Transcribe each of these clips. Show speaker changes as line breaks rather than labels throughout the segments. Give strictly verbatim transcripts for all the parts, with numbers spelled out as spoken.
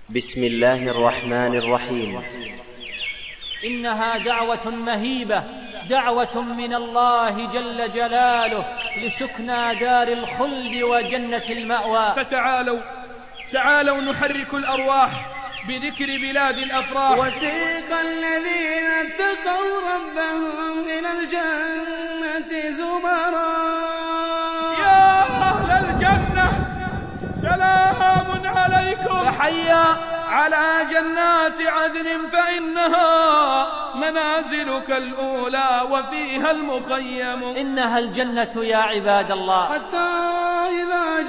بسم الله الرحمن الرحيم.
إنها دعوة مهيبة، دعوة من الله جل جلاله لسكنى دار الخلد وجنة المأوى.
فتعالوا تعالوا نحرك الأرواح بذكر بلاد الأفراح.
وسيق الذين اتقوا ربهم إلى الجنة زمرا.
يا أهل الجنة سلام عليكم،
تحيا
على جنات عدن فإنها منازلك الأولى وفيها المخيم.
إنها الجنة يا عباد الله،
حتى إذا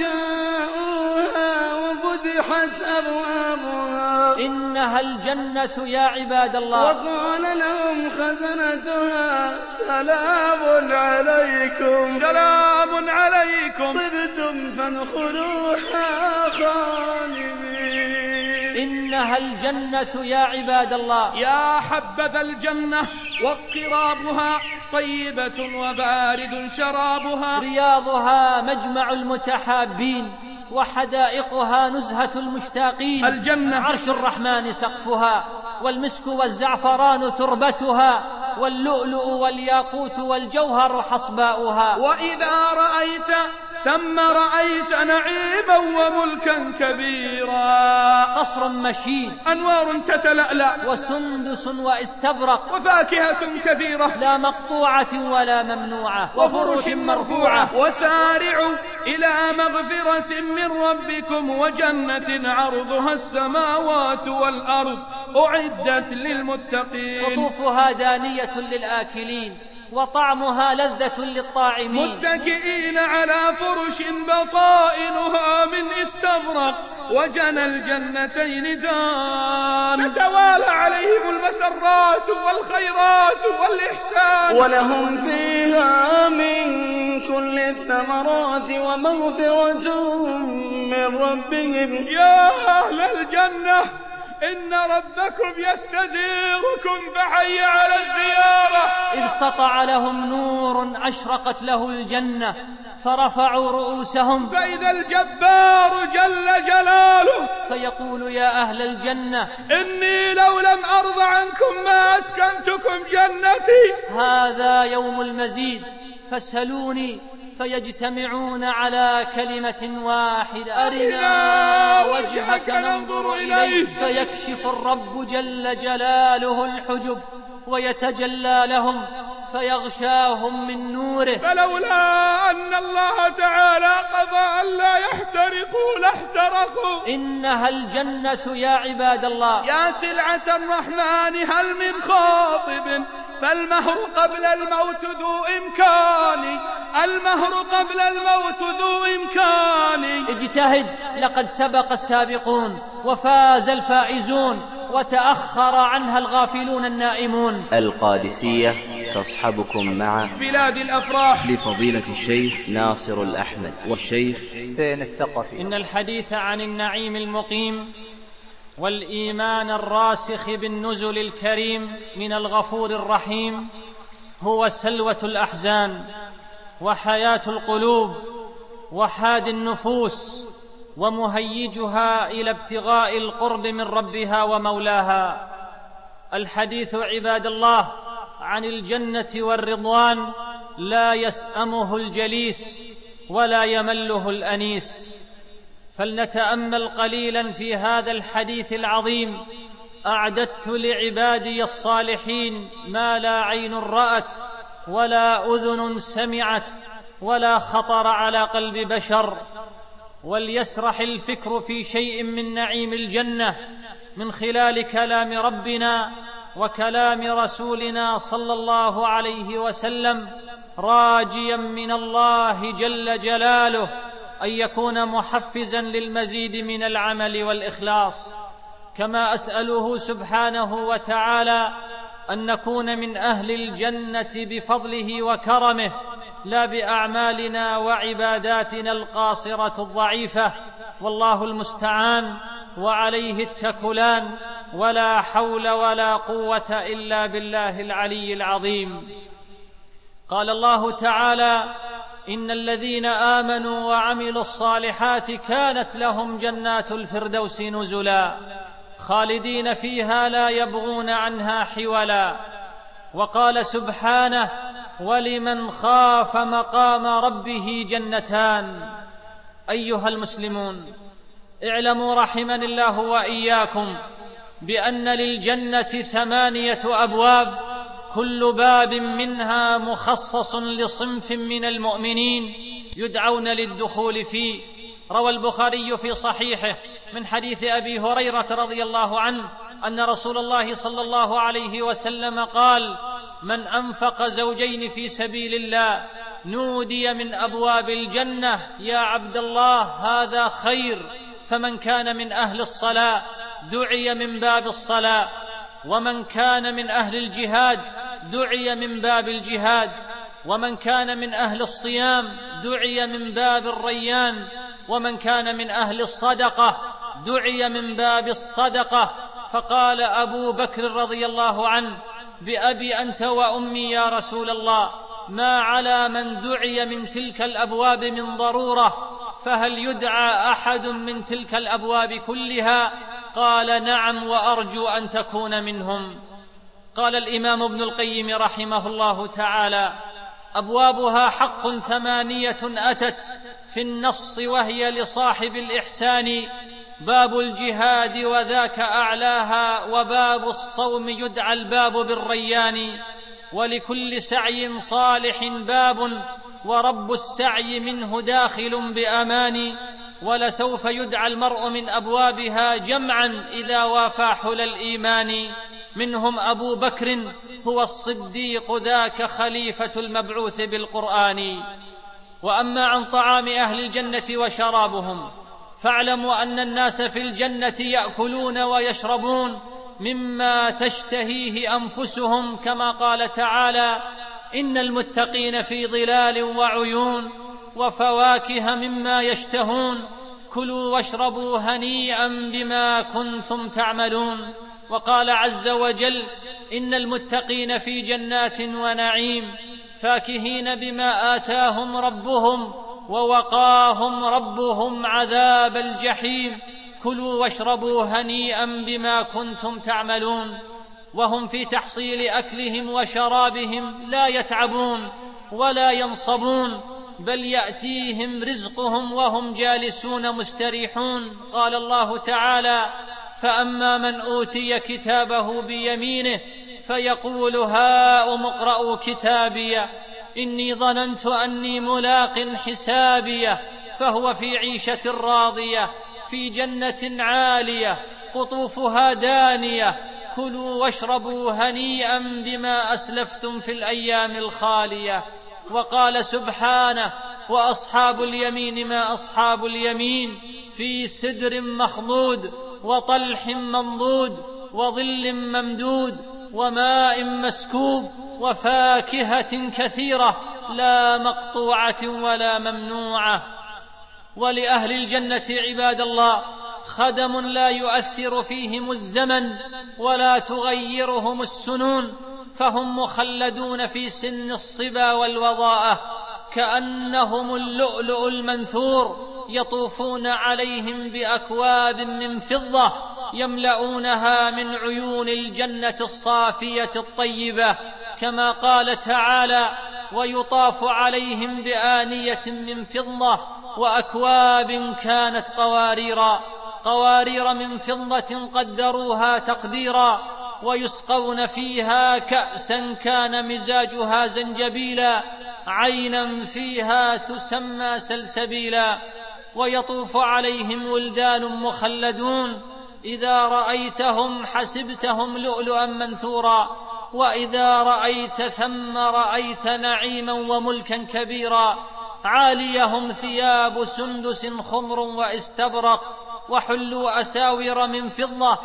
جاءوها وفتحت أبوابها.
إنها الجنة يا عباد الله،
وقال لهم خزنتها سلام عليكم،
سلام عليكم،
طبتم فادخلوها خالدين.
إنها الجنة يا عباد الله.
يا حبذا الجنة واقترابها طيبة وبارد شرابها.
رياضها مجمع المتحابين، وحدائقها نزهة المشتاقين.
الجنة
عرش الرحمن سقفها، والمسك والزعفران تربتها، واللؤلؤ والياقوت والجوهر حصباؤها.
وإذا رأيت ثم رأيت نعيما وملكا كبيرا.
قصر مشيد،
أنوار تتلألأ،
وسندس واستبرق،
وفاكهة كثيرة
لا مقطوعة ولا ممنوعة، وفرش مرفوعة.
وسارعوا إلى مغفرة من ربكم وجنة عرضها السماوات والأرض أعدت للمتقين.
قطوفها دانية للآكلين، وطعمها لذة للطاعمين.
متكئين على فرش بطائنها من استبرق، وجنى الجنتين دان. تتوالى عليهم المسرات والخيرات والإحسان.
ولهم فيها من كل الثمرات ومغفرة من ربهم.
يا أهل الجنة إن ربكم يستزيركم فحي على الزيارة.
إذ سطع لهم نور أشرقت له الجنة، فرفعوا رؤوسهم
فإذا الجبار جل جلاله
فيقول يا أهل الجنة
إني لو لم أرض عنكم ما أسكنتكم جنتي.
هذا يوم المزيد، فاسألوني، فيجتمعون على كلمة واحدة: أرنا وجهك ننظر إليه. فيكشف الرب جل جلاله الحجب ويتجلى لهم فيغشاهم من نوره.
فلولا أن الله تعالى قضى أن لا يحترقوا لاحترقوا.
إنها الجنة يا عباد الله.
يا سلعة الرحمن هل من خاطب، فالمهر قبل الموت ذو إمكان. المهر قبل الموت ذو إمكان.
اجتهد، لقد سبق السابقون وفاز الفائزون، وتأخر عنها الغافلون النائمون.
القادسية تصحبكم مع
بلاد الأفراح
لفضيلة الشيخ
ناصر الأحمد
والشيخ
حسين الثقفي.
إن الحديث عن النعيم المقيم والإيمان الراسخ بالنزل الكريم من الغفور الرحيم هو سلوة الأحزان وحياة القلوب وحاد النفوس ومهيجها إلى ابتغاء القرب من ربها ومولاها. الحديث عباد الله عن الجنة والرضوان لا يسأمه الجليس ولا يمله الأنيس. فلنتأمل قليلا في هذا الحديث العظيم. أعددت لعبادي الصالحين ما لا عين رأت ولا أذن سمعت ولا خطر على قلب بشر. وليسرح الفكر في شيء من نعيم الجنة من خلال كلام ربنا وكلام رسولنا صلى الله عليه وسلم، راجيا من الله جل جلاله أن يكون محفزا للمزيد من العمل والإخلاص. كما أسأله سبحانه وتعالى أن نكون من أهل الجنة بفضله وكرمه، لا بأعمالنا وعباداتنا القاصرة الضعيفة. والله المستعان وعليه التكلان، ولا حول ولا قوة إلا بالله العلي العظيم. قال الله تعالى: إن الذين آمنوا وعملوا الصالحات كانت لهم جنات الفردوس نزلا خالدين فيها لا يبغون عنها حولا. وقال سبحانه: ولمن خاف مقام ربه جنتان. أيها المسلمون، اعلموا رحمني الله وإياكم بأن للجنة ثمانية أبواب، كل باب منها مخصص لصنف من المؤمنين يدعون للدخول فيه. روى البخاري في صحيحه من حديث أبي هريرة رضي الله عنه أن رسول الله صلى الله عليه وسلم قال: من أنفق زوجين في سبيل الله نودي من أبواب الجنة: يا عبد الله هذا خير. فمن كان من أهل الصلاة دعي من باب الصلاة، ومن كان من أهل الجهاد دعي من باب الجهاد، ومن كان من أهل الصيام دعي من باب الريان، ومن كان من أهل الصدقة دعي من باب الصدقة. فقال أبو بكر رضي الله عنه: بأبي أنت وأمي يا رسول الله، ما على من دعي من تلك الأبواب من ضرورة، فهل يدعى أحد من تلك الأبواب كلها؟ قال: نعم، وأرجو أن تكون منهم. قال الإمام ابن القيم رحمه الله تعالى: أبوابها حق ثمانية أتت في النص، وهي لصاحب الإحسان باب الجهاد وذاك أعلاها، وباب الصوم يدعى الباب بالريان، ولكل سعي صالح باب، ورب السعي منه داخل بأمان، ولسوف يدعى المرء من أبوابها جمعا إذا وافى حلى الإيمان. منهم أبو بكر هو الصديق ذاك خليفة المبعوث بالقرآن. وأما عن طعام أهل الجنة وشرابهم، فاعلموا أن الناس في الجنة يأكلون ويشربون مما تشتهيه أنفسهم، كما قال تعالى: إن المتقين في ظلال وعيون وفواكه مما يشتهون، كلوا واشربوا هنيئا بما كنتم تعملون. وقال عز وجل: إن المتقين في جنات ونعيم فاكهين بما آتاهم ربهم ووقاهم ربهم عذاب الجحيم، كلوا واشربوا هنيئا بما كنتم تعملون. وهم في تحصيل أكلهم وشرابهم لا يتعبون ولا ينصبون، بل يأتيهم رزقهم وهم جالسون مستريحون. قال الله تعالى: فأما من أوتي كتابه بيمينه فيقول هاؤم اقرءوا كتابيه إني ظننت أني ملاق حسابيه، فهو في عيشة راضية في جنة عالية قطوفها دانية، كلوا واشربوا هنيئا بما أسلفتم في الأيام الخالية. وقال سبحانه: وأصحاب اليمين ما أصحاب اليمين، في سدر مخضود وطلح منضود وظل ممدود وماء مسكوب وفاكهة كثيرة لا مقطوعة ولا ممنوعة. ولأهل الجنة عباد الله خدم لا يؤثر فيهم الزمن ولا تغيرهم السنون، فهم مخلدون في سن الصبا والوضاءة كأنهم اللؤلؤ المنثور، يطوفون عليهم بأكواب من فضة يملؤونها من عيون الجنة الصافية الطيبة، كما قال تعالى: ويطاف عليهم بآنية من فضة وأكواب كانت قواريرا قوارير من فضة قدروها تقديرا، ويسقون فيها كأسا كان مزاجها زنجبيلا عينا فيها تسمى سلسبيلا. ويطوف عليهم ولدان مخلدون إذا رأيتهم حسبتهم لؤلؤا منثورا، وإذا رأيت ثم رأيت نعيما وملكا كبيرا، عاليهم ثياب سندس خضر واستبرق، وحلوا أساور من فضة،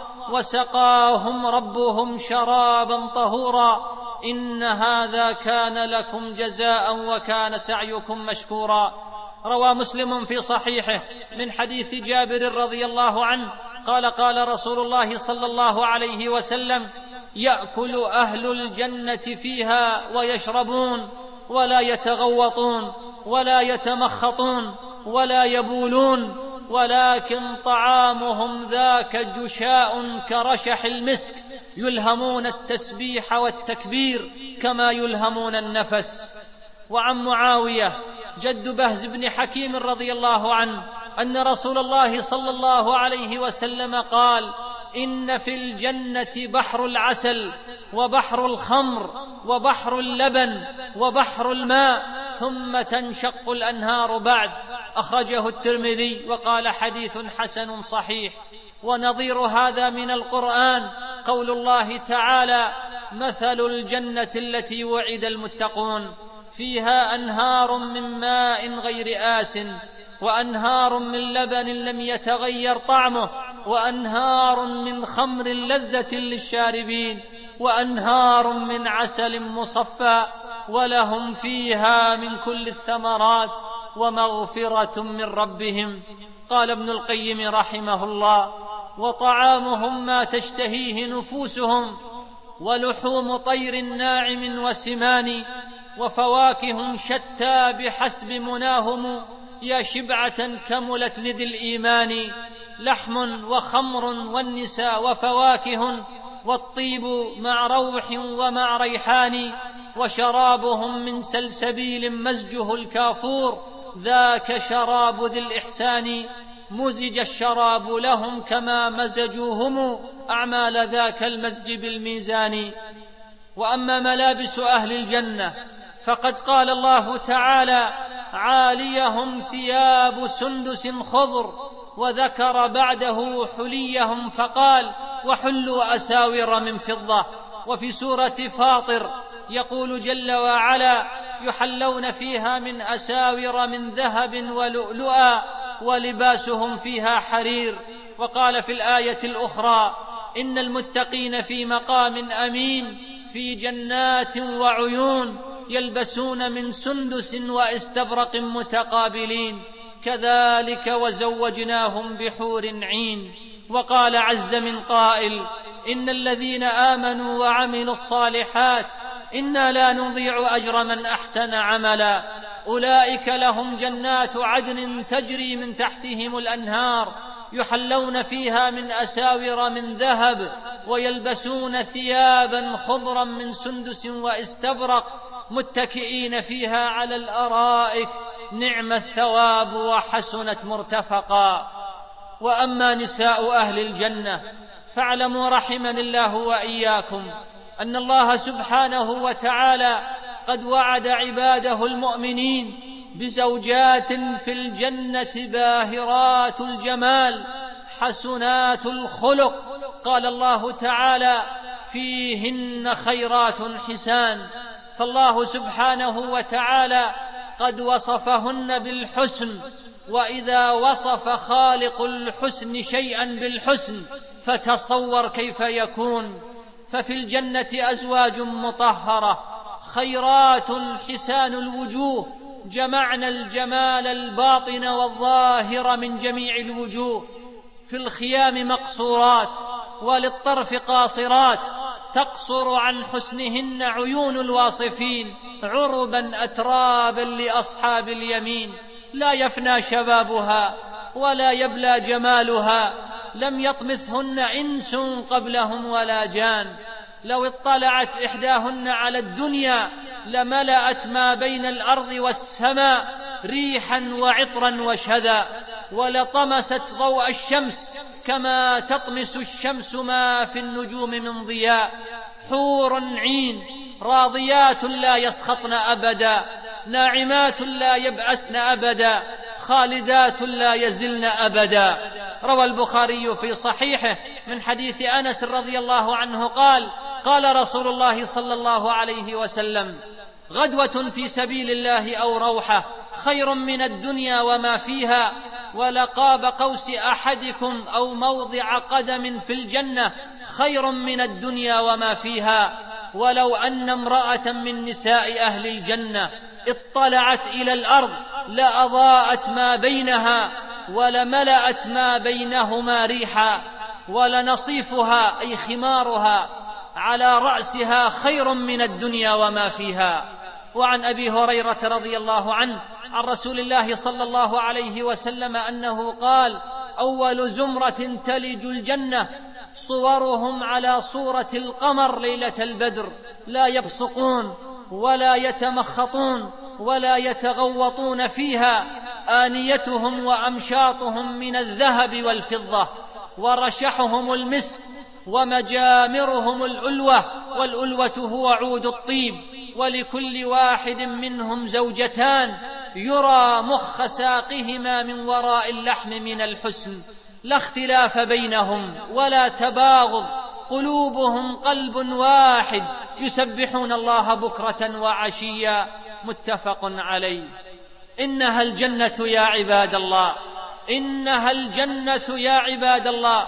وسقاهم ربهم شرابا طهورا، إن هذا كان لكم جزاء وكان سعيكم مشكورا. روى مسلم في صحيحه من حديث جابر رضي الله عنه قال: قال رسول الله صلى الله عليه وسلم: يأكل أهل الجنة فيها ويشربون ولا يتغوطون ولا يتمخطون ولا يبولون، ولكن طعامهم ذاك جشاء كرشح المسك، يلهمون التسبيح والتكبير كما يلهمون النفس. وعن معاوية جد بهز بن حكيم رضي الله عنه أن رسول الله صلى الله عليه وسلم قال: إن في الجنة بحر العسل وبحر الخمر وبحر اللبن وبحر الماء، ثم تنشق الأنهار بعد. أخرجه الترمذي وقال: حديث حسن صحيح. ونظير هذا من القرآن قول الله تعالى: مثل الجنة التي وعد المتقون فيها أنهار من ماء غير آسٍ وأنهار من لبن لم يتغير طعمه وأنهار من خمر لذة للشاربين وأنهار من عسل مصفى ولهم فيها من كل الثمرات ومغفرة من ربهم. قال ابن القيم رحمه الله: وطعامهم ما تشتهيه نفوسهم، ولحوم طير ناعم وسمان، وفواكه شتى بحسب مناهم، يا شبعة كملت لذي الإيمان، لحم وخمر والنساء وفواكه، والطيب مع روح ومع ريحان، وشرابهم من سلسبيل مزجه الكافور، ذاك شراب ذي الإحسان، مزج الشراب لهم كما مزجوهم أعمال ذاك المزج بالميزان. وأما ملابس أهل الجنة فقد قال الله تعالى: عاليهم ثياب سندس خضر، وذكر بعده حليهم فقال: وحلوا أساور من فضة. وفي سورة فاطر يقول جل وعلا: يحلون فيها من أساور من ذهب ولؤلؤا ولباسهم فيها حرير. وقال في الآية الأخرى: إن المتقين في مقام أمين في جنات وعيون، يلبسون من سندس واستبرق متقابلين، كذلك وزوجناهم بحور عين. وقال عز من قائل: إن الذين آمنوا وعملوا الصالحات إنا لا نضيع أجر من أحسن عملا، أولئك لهم جنات عدن تجري من تحتهم الأنهار، يحلون فيها من أساور من ذهب، ويلبسون ثيابا خضرا من سندس واستبرق، متكئين فيها على الأرائك، نعم الثواب وحسنت مرتفقا. وأما نساء أهل الجنة فاعلموا رحمني الله وإياكم أن الله سبحانه وتعالى قد وعد عباده المؤمنين بزوجات في الجنة باهرات الجمال حسنات الخلق. قال الله تعالى: فيهن خيرات حسان. فالله سبحانه وتعالى قد وصفهن بالحسن، وإذا وصف خالق الحسن شيئا بالحسن فتصور كيف يكون. ففي الجنة أزواج مطهرة خيرات حسان الوجوه، جمعنا الجمال الباطن والظاهر من جميع الوجوه. في الخيام مقصورات وللطرف قاصرات، تقصر عن حسنهن عيون الواصفين، عربا أترابا لأصحاب اليمين، لا يفنى شبابها ولا يبلى جمالها، لم يطمثهن إنس قبلهم ولا جان. لو اطلعت إحداهن على الدنيا لملأت ما بين الأرض والسماء ريحا وعطرا وشذا، ولطمست ضوء الشمس كما تطمس الشمس ما في النجوم من ضياء. حور عين راضيات لا يسخطن أبدا، ناعمات لا يبأسن أبدا، خالدات لا يزلن أبدا. روى البخاري في صحيحه من حديث أنس رضي الله عنه قال: قال رسول الله صلى الله عليه وسلم: غدوة في سبيل الله أو روحة خير من الدنيا وما فيها، ولقاب قوس أحدكم أو موضع قدم في الجنة خير من الدنيا وما فيها. ولو أن امرأة من نساء أهل الجنة اطلعت إلى الأرض لأضاءت ما بينها ولملأت ما بينهما ريحا، ولنصيفها أي خمارها على رأسها خير من الدنيا وما فيها. وعن أبي هريرة رضي الله عنه عن رسول الله صلى الله عليه وسلم أنه قال: أول زمرة تلج الجنة صورهم على صورة القمر ليلة البدر، لا يبصقون ولا يتمخطون ولا يتغوطون فيها، آنيتهم وأمشاطهم من الذهب والفضة، ورشحهم المسك، ومجامرهم الألوة، والألوة هو عود الطيب، ولكل واحد منهم زوجتان يرى مخ ساقهما من وراء اللحم من الحسن، لا اختلاف بينهم ولا تباغض، قلوبهم قلب واحد، يسبحون الله بكرة وعشيا. متفق عليه. إنها الجنة يا عباد الله، إنها الجنة يا عباد الله،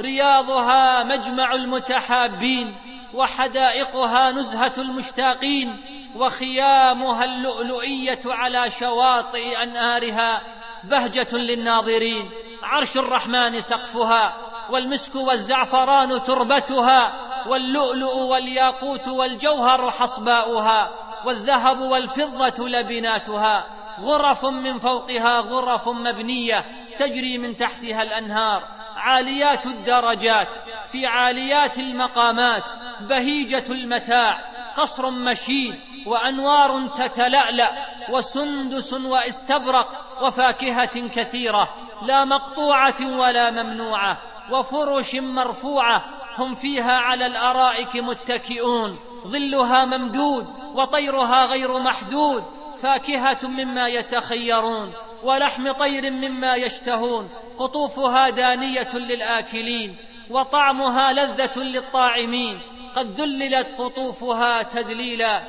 رياضها مجمع المتحابين، وحدائقها نزهة المشتاقين، وخيامها اللؤلؤية على شواطئ أنهارها بهجة للناظرين، عرش الرحمن سقفها، والمسك والزعفران تربتها، واللؤلؤ والياقوت والجوهر حصباؤها، والذهب والفضة لبناتها، غرف من فوقها غرف مبنية تجري من تحتها الأنهار، عاليات الدرجات في عاليات المقامات، بهيجة المتاع، قصر مشيد، وأنوار تتلألأ، وسندس واستبرق، وفاكهة كثيرة لا مقطوعة ولا ممنوعة، وفرش مرفوعة، هم فيها على الأرائك متكئون، ظلها ممدود وطيرها غير محدود، فاكهة مما يتخيرون ولحم طير مما يشتهون، قطوفها دانية للآكلين وطعمها لذة للطاعمين، قد ذللت قطوفها تذليلا.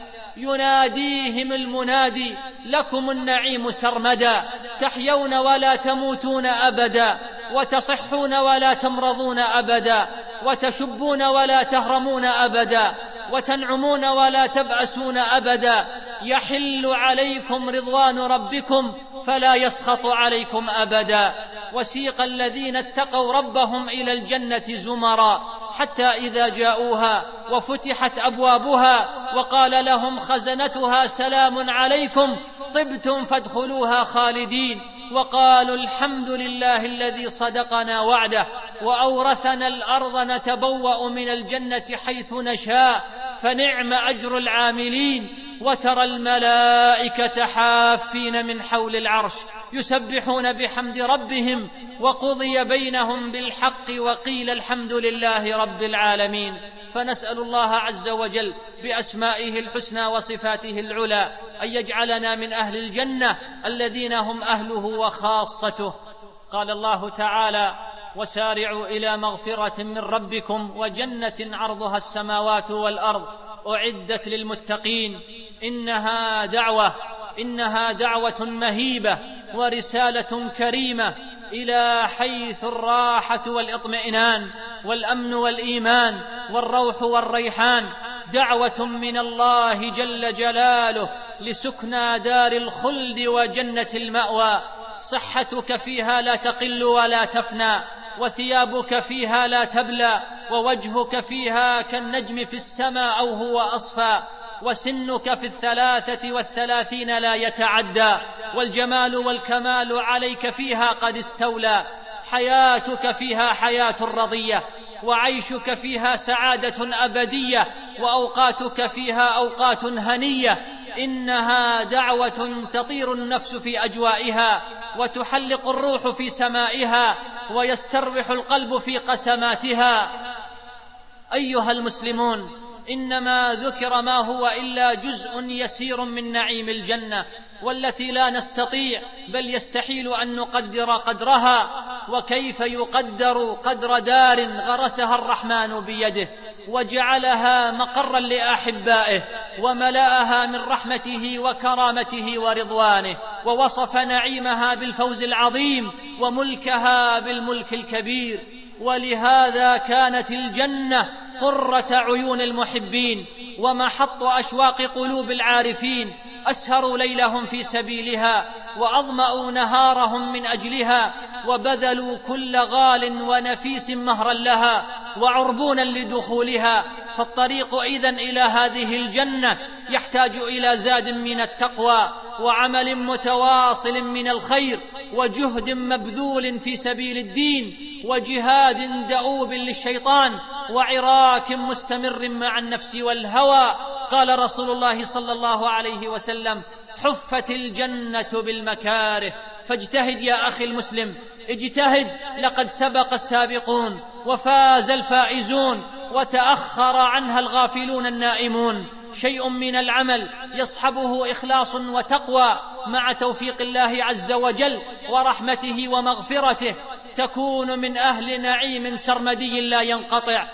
يناديهم المنادي: لكم النعيم سرمدا، تحيون ولا تموتون أبدا، وتصحون ولا تمرضون أبدا، وتشبون ولا تهرمون أبدا، وتنعمون ولا تبأسون أبدا، يحل عليكم رضوان ربكم فلا يسخط عليكم أبدا. وسيق الذين اتقوا ربهم إلى الجنة زمرا حتى إذا جاءوها وفتحت أبوابها وقال لهم خزنتها سلام عليكم طبتم فادخلوها خالدين، وقالوا الحمد لله الذي صدقنا وعده وأورثنا الأرض نتبوأ من الجنة حيث نشاء فنعم أجر العاملين. وترى الملائكة حافين من حول العرش يسبحون بحمد ربهم وقضي بينهم بالحق وقيل الحمد لله رب العالمين. فنسأل الله عز وجل بأسمائه الحسنى وصفاته العلى أن يجعلنا من أهل الجنة الذين هم أهله وخاصته. قال الله تعالى: وسارعوا إلى مغفرة من ربكم وجنة عرضها السماوات والأرض أعدت للمتقين. إنها دعوة إنها دعوة مهيبة ورسالة كريمة إلى حيث الراحة والإطمئنان والأمن والإيمان والروح والريحان، دعوة من الله جل جلاله لسكنى دار الخلد وجنة المأوى. صحتك فيها لا تقل ولا تفنى، وثيابك فيها لا تبلى، ووجهك فيها كالنجم في السماء أو هو أصفى، وسنك في الثلاثة والثلاثين لا يتعدى، والجمال والكمال عليك فيها قد استولى. حياتك فيها حياة رضية، وعيشك فيها سعادة أبدية، وأوقاتك فيها أوقات هنية. إنها دعوة تطير النفس في أجوائها، وتحلق الروح في سمائها، ويستروح القلب في قسماتها. أيها المسلمون، إنما ذكر ما هو إلا جزء يسير من نعيم الجنة، والتي لا نستطيع بل يستحيل أن نقدر قدرها. وكيف يقدر قدر دار غرسها الرحمن بيده وجعلها مقرا لأحبائه وملأها من رحمته وكرامته ورضوانه، ووصف نعيمها بالفوز العظيم وملكها بالملك الكبير. ولهذا كانت الجنة قرة عيون المحبين ومحط أشواق قلوب العارفين، أسهروا ليلهم في سبيلها وأظمأوا نهارهم من أجلها، وبذلوا كل غال ونفيس مهرا لها وعربونا لدخولها. فالطريق إذن إلى هذه الجنة يحتاج إلى زاد من التقوى وعمل متواصل من الخير وجهد مبذول في سبيل الدين وجهاد دؤوب للشيطان وعراك مستمر مع النفس والهوى. قال رسول الله صلى الله عليه وسلم: حفت الجنة بالمكاره. فاجتهد يا أخي المسلم، اجتهد، لقد سبق السابقون وفاز الفائزون وتأخر عنها الغافلون النائمون. شيء من العمل يصحبه إخلاص وتقوى مع توفيق الله عز وجل ورحمته ومغفرته، تكون من أهل نعيم سرمدي لا ينقطع،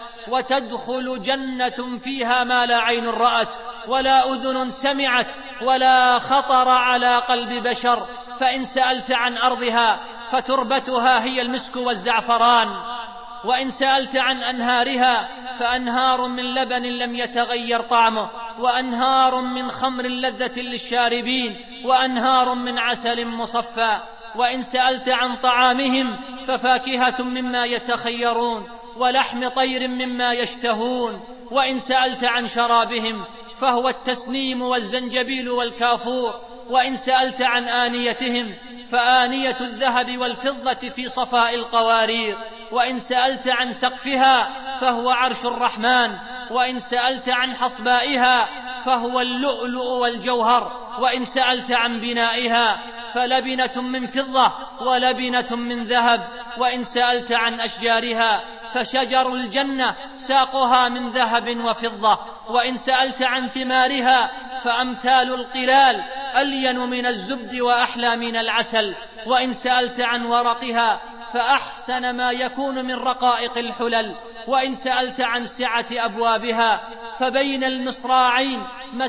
وتدخل جنة فيها ما لا عين رأت ولا أذن سمعت ولا خطر على قلب بشر. فإن سألت عن أرضها فتربتها هي المسك والزعفران، وإن سألت عن أنهارها فأنهار من لبن لم يتغير طعمه، وأنهار من خمر لذة للشاربين، وأنهار من عسل مصفى. وإن سألت عن طعامهم ففاكهة مما يتخيرون ولحم طير مما يشتهون. وإن سألت عن شرابهم فهو التسنيم والزنجبيل والكافور. وإن سألت عن آنيتهم فآنية الذهب والفضة في صفاء القوارير. وإن سألت عن سقفها فهو عرش الرحمن. وإن سألت عن حصبائها فهو اللؤلؤ والجوهر. وإن سألت عن بنائها فلبنة من فضة ولبنة من ذهب. وإن سألت عن أشجارها فشجر الجنة ساقها من ذهب وفضة. وإن سألت عن ثمارها فأمثال القلال ألين من الزبد وأحلى من العسل. وإن سألت عن ورقها فأحسن ما يكون من رقائق الحلل. وإن سألت عن سعة أبوابها فبين المصراعين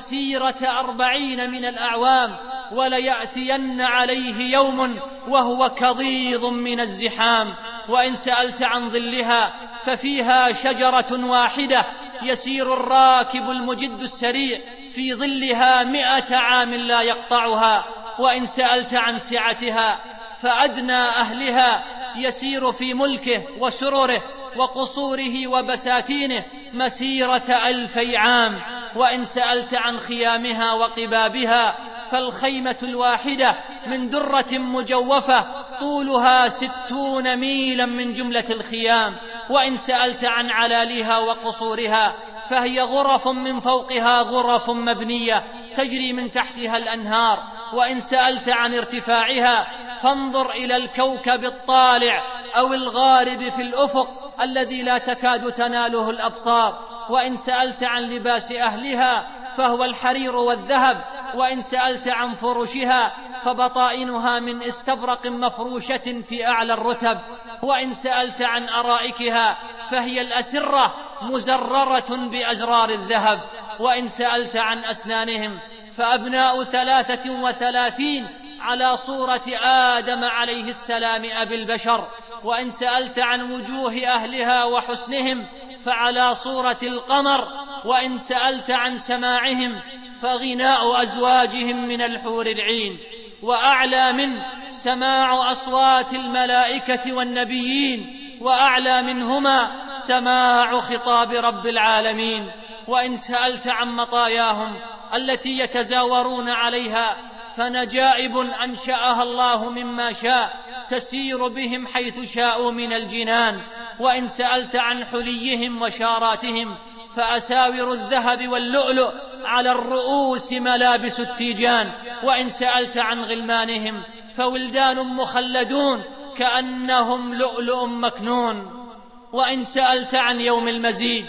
مسيرة أربعين من الأعوام، وليأتين عليه يوم وهو كضيض من الزحام. وإن سألت عن ظلها ففيها شجرة واحدة يسير الراكب المجد السريع في ظلها مئة عام لا يقطعها. وإن سألت عن سعتها فأدنى أهلها يسير في ملكه وسرره وقصوره وبساتينه مسيرة ألفي عام. وإن سألت عن خيامها وقبابها فالخيمة الواحدة من درة مجوفة طولها ستون ميلا من جملة الخيام. وإن سألت عن علالها وقصورها فهي غرف من فوقها غرف مبنية تجري من تحتها الأنهار. وإن سألت عن ارتفاعها فانظر إلى الكوكب الطالع أو الغارب في الأفق الذي لا تكاد تناله الأبصار. وإن سألت عن لباس أهلها فهو الحرير والذهب. وإن سألت عن فرشها فبطائنها من استبرق مفروشة في أعلى الرتب. وإن سألت عن أرائكها فهي الأسرة مزررة بأزرار الذهب. وإن سألت عن أسنانهم فأبناء ثلاثة وثلاثين على صورة آدم عليه السلام أبي البشر. وإن سألت عن وجوه أهلها وحسنهم فعلى صورة القمر. وإن سألت عن سماعهم فغناء أزواجهم من الحور العين. وأعلى من سماع أصوات الملائكة والنبيين، وأعلى منهما سماع خطاب رب العالمين. وإن سألت عن مطاياهم التي يتزاورون عليها فنجائب أنشأها الله مما شاء تسير بهم حيث شاءوا من الجنان. وإن سألت عن حليهم وشاراتهم فأساور الذهب واللؤلؤ على الرؤوس ملابس التيجان. وإن سألت عن غلمانهم فولدان مخلدون كأنهم لؤلؤ مكنون. وإن سألت عن يوم المزيد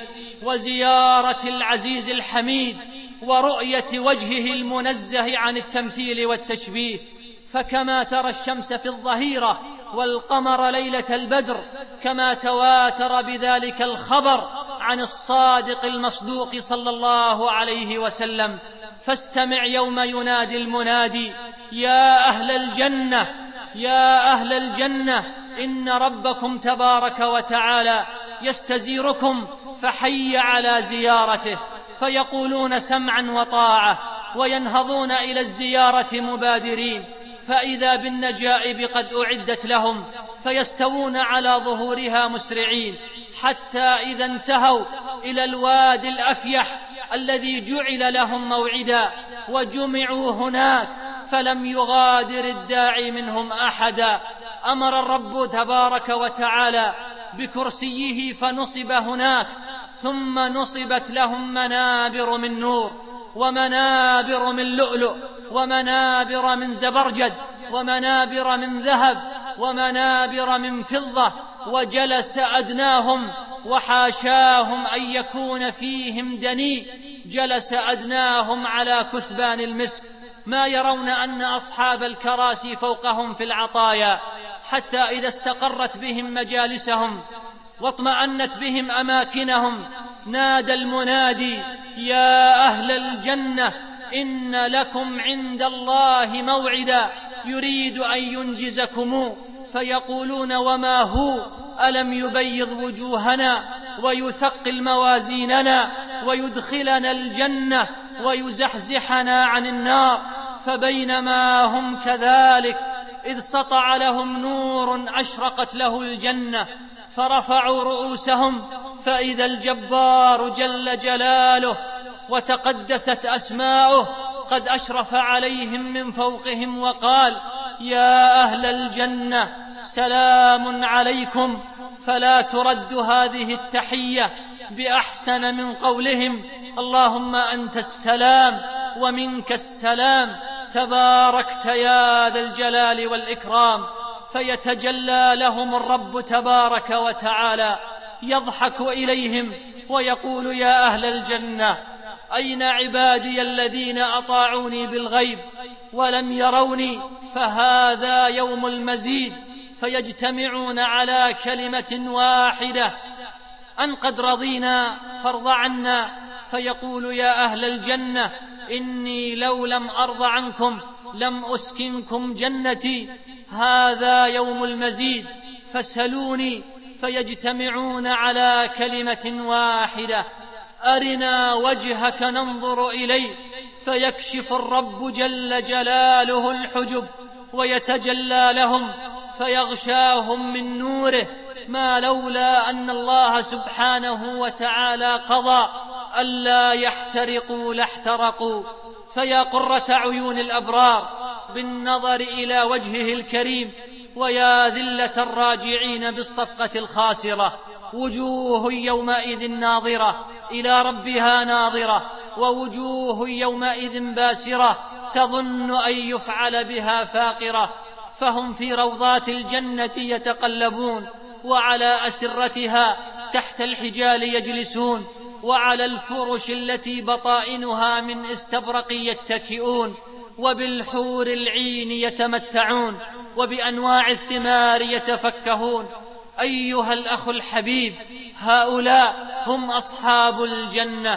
وزيارة العزيز الحميد ورؤية وجهه المنزه عن التمثيل والتشبيه، فكما ترى الشمس في الظهيرة والقمر ليلة البدر كما تواتر بذلك الخبر عن الصادق المصدوق صلى الله عليه وسلم. فاستمع يوم ينادي المنادي: يا أهل الجنة، يا أهل الجنة، إن ربكم تبارك وتعالى يستزيركم، فحي على زيارته. فيقولون سمعا وطاعة وينهضون إلى الزيارة مبادرين، فإذا بالنجائب قد أعدت لهم فيستوون على ظهورها مسرعين، حتى إذا انتهوا إلى الوادي الأفيح الذي جعل لهم موعدا وجمعوا هناك فلم يغادر الداعي منهم أحدا. أمر الرب تبارك وتعالى بكرسيه فنصب هناك، ثم نصبت لهم منابر من نور ومنابر من لؤلؤ ومنابر من زبرجد ومنابر من ذهب ومنابر من فضة، وجلس أدناهم، وحاشاهم أن يكون فيهم دني، جلس أدناهم على كثبان المسك، ما يرون أن أصحاب الكراسي فوقهم في العطايا، حتى إذا استقرت بهم مجالسهم واطمأنت بهم أماكنهم نادى المنادي: يا أهل الجنة إن لكم عند الله موعدا يريد أن ينجزكم. فيقولون: وما هو؟ ألم يبيض وجوهنا ويثقل موازيننا ويدخلنا الجنة ويزحزحنا عن النار؟ فبينما هم كذلك إذ سطع لهم نور أشرقت له الجنة، فرفعوا رؤوسهم فإذا الجبار جل جلاله وتقدست أسماؤه قد أشرف عليهم من فوقهم وقال: يا أهل الجنة سلام عليكم. فلا ترد هذه التحية بأحسن من قولهم: اللهم أنت السلام ومنك السلام، تباركت يا ذا الجلال والإكرام. فيتجلى لهم الرب تبارك وتعالى يضحك إليهم ويقول: يا أهل الجنة أين عبادي الذين أطاعوني بالغيب ولم يروني؟ فهذا يوم المزيد. فيجتمعون على كلمة واحدة: أن قد رضينا فارض عنا. فيقول: يا أهل الجنة إني لو لم أرض عنكم لم أسكنكم جنتي. هذا يوم المزيد، فسلوني. فيجتمعون على كلمة واحدة: أرنا وجهك ننظر إليه. فيكشف الرب جل جلاله الحجب ويتجلى لهم فيغشاهم من نوره، ما لولا أن الله سبحانه وتعالى قضى ألا يحترقوا لاحترقوا. فيا قرة عيون الأبرار بالنظر إلى وجهه الكريم، ويا ذلة الراجعين بالصفقة الخاسرة. وجوه يومئذ ناظرة إلى ربها ناظرة، ووجوه يومئذ باسرة تظن أن يفعل بها فاقرة. فهم في روضات الجنة يتقلبون، وعلى أسرتها تحت الحجال يجلسون، وعلى الفرش التي بطائنها من استبرق يتكئون، وبالحور العين يتمتعون، وبأنواع الثمار يتفكهون. أيها الأخ الحبيب، هؤلاء هم أصحاب الجنة،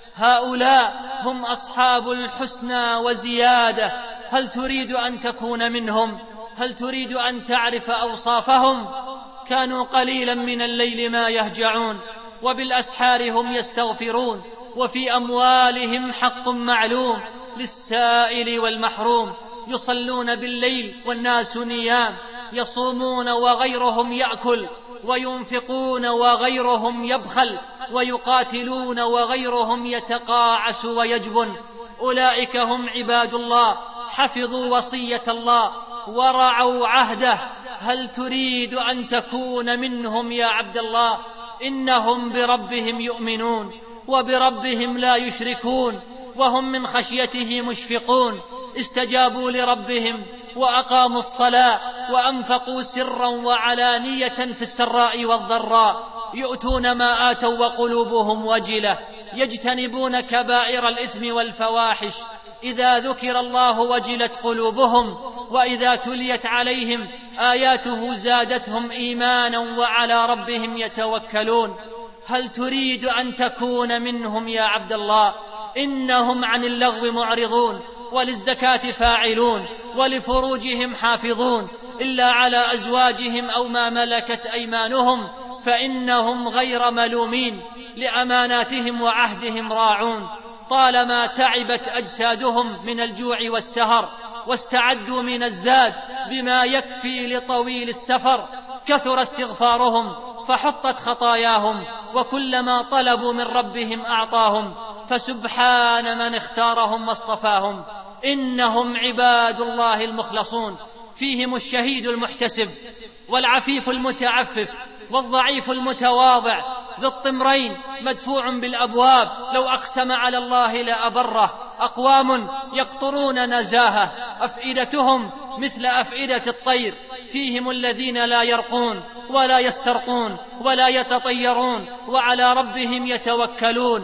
هؤلاء هم أصحاب الحسنى وزيادة. هل تريد أن تكون منهم؟ هل تريد أن تعرف أوصافهم؟ كانوا قليلا من الليل ما يهجعون، وبالأسحار هم يستغفرون، وفي أموالهم حق معلوم للسائل والمحروم. يصلون بالليل والناس نيام، يصومون وغيرهم يأكل، وينفقون وغيرهم يبخل، ويقاتلون وغيرهم يتقاعس ويجبن. أولئك هم عباد الله، حفظوا وصية الله ورعوا عهده. هل تريد أن تكون منهم يا عبد الله؟ إنهم بربهم يؤمنون وبربهم لا يشركون، وهم من خشيته مشفقون. استجابوا لربهم وأقاموا الصلاة وأنفقوا سرا وعلانية في السراء والضراء، يؤتون ما آتوا وقلوبهم وجلة، يجتنبون كبائر الإثم والفواحش. إذا ذكر الله وجلت قلوبهم، وإذا تليت عليهم آياته زادتهم إيمانا وعلى ربهم يتوكلون. هل تريد أن تكون منهم يا عبد الله؟ إنهم عن اللغو معرضون، وللزكاة فاعلون، ولفروجهم حافظون، إلا على أزواجهم أو ما ملكت أيمانهم فإنهم غير ملومين، لأماناتهم وعهدهم راعون. طالما تعبت أجسادهم من الجوع والسهر، واستعدوا من الزاد بما يكفي لطويل السفر، كثر استغفارهم فحطت خطاياهم، وكلما طلبوا من ربهم أعطاهم. فسبحان من اختارهم واصطفاهم. إنهم عباد الله المخلصون، فيهم الشهيد المحتسب والعفيف المتعفف والضعيف المتواضع، ذو الطمرين مدفوع بالأبواب، لو أقسم على الله لأبره. أقوام يقطرون نزاهة، أفئدتهم مثل أفئدة الطير، فيهم الذين لا يرقون ولا يسترقون ولا يتطيرون، وعلى ربهم يتوكلون،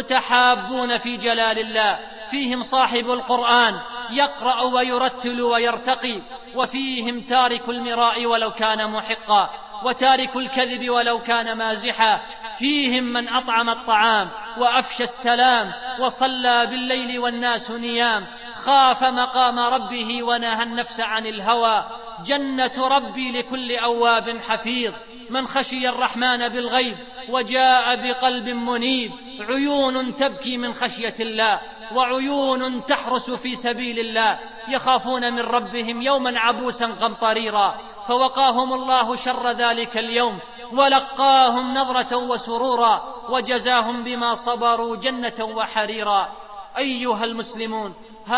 متحابون في جلال الله. فيهم صاحب القرآن يقرأ ويرتل ويرتقي، وفيهم تارك المراء ولو كان محقا، وتارك الكذب ولو كان مازحا. فيهم من أطعم الطعام وأفشى السلام، وصلى بالليل والناس نيام، خاف مقام ربه ونهى النفس عن الهوى. جنة ربي لكل أواب حفيظ، من خشي الرحمن بالغيب وجاء بقلب منيب. عيون تبكي من خشية الله، وعيون تحرس في سبيل الله، يخافون من ربهم يوما عبوسا قمطريرا، فوقاهم الله شر ذلك اليوم، ولقاهم نظرة وسرورا، وجزاهم بما صبروا جنة وحريرا. أيها المسلمون،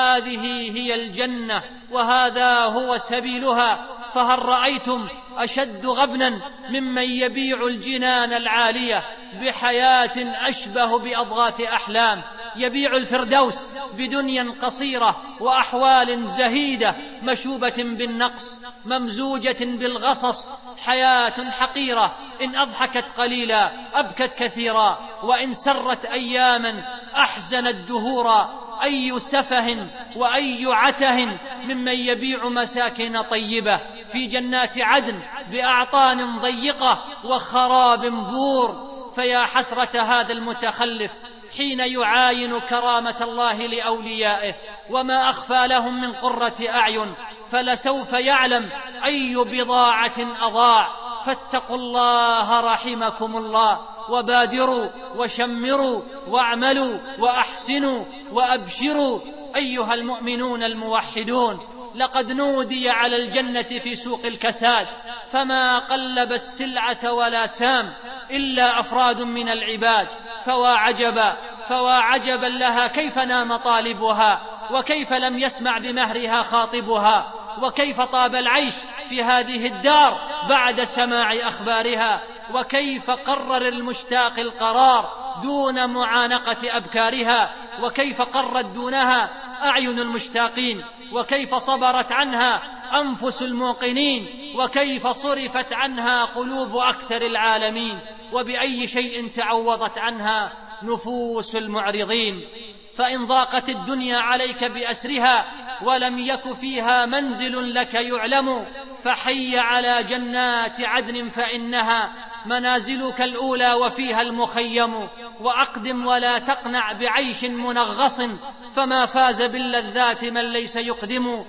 هذه هي الجنة وهذا هو سبيلها، فهل رأيتم أشد غبنا ممن يبيع الجنان العالية بحياة أشبه بأضغاث أحلام، يبيع الفردوس بدنيا قصيرة وأحوال زهيدة مشوبة بالنقص ممزوجة بالغصص. حياة حقيرة إن أضحكت قليلا أبكت كثيرا، وإن سرت أياما أحزنت دهورا. أي سفه وأي عته ممن يبيع مساكن طيبة في جنات عدن بأعطان ضيقة وخراب بور. فيا حسرة هذا المتخلف حين يعاين كرامة الله لأوليائه وما أخفى لهم من قرة أعين، فلسوف يعلم أي بضاعة أضاع. فاتقوا الله رحمكم الله، وبادروا وشمروا واعملوا وأحسنوا وأبشروا. أيها المؤمنون الموحدون، لقد نودي على الجنة في سوق الكساد، فما قلب السلعة ولا سام إلا أفراد من العباد. فوا عجبا فوا عجبا لها كيف نام طالبها، وكيف لم يسمع بمهرها خاطبها، وكيف طاب العيش في هذه الدار بعد سماع أخبارها، وكيف قرر المشتاق القرار دون معانقة أبكارها، وكيف قرت دونها أعين المشتاقين، وكيف صبرت عنها أنفس الموقنين، وكيف صرفت عنها قلوب أكثر العالمين، وبأي شيء تعوضت عنها نفوس المعرضين. فإن ضاقت الدنيا عليك بأسرها ولم يك فيها منزل لك يعلم، فحي على جنات عدن فإنها منازلك الأولى وفيها المخيم. وأقدم ولا تقنع بعيش منغص، فما فاز باللذات من ليس يقدم.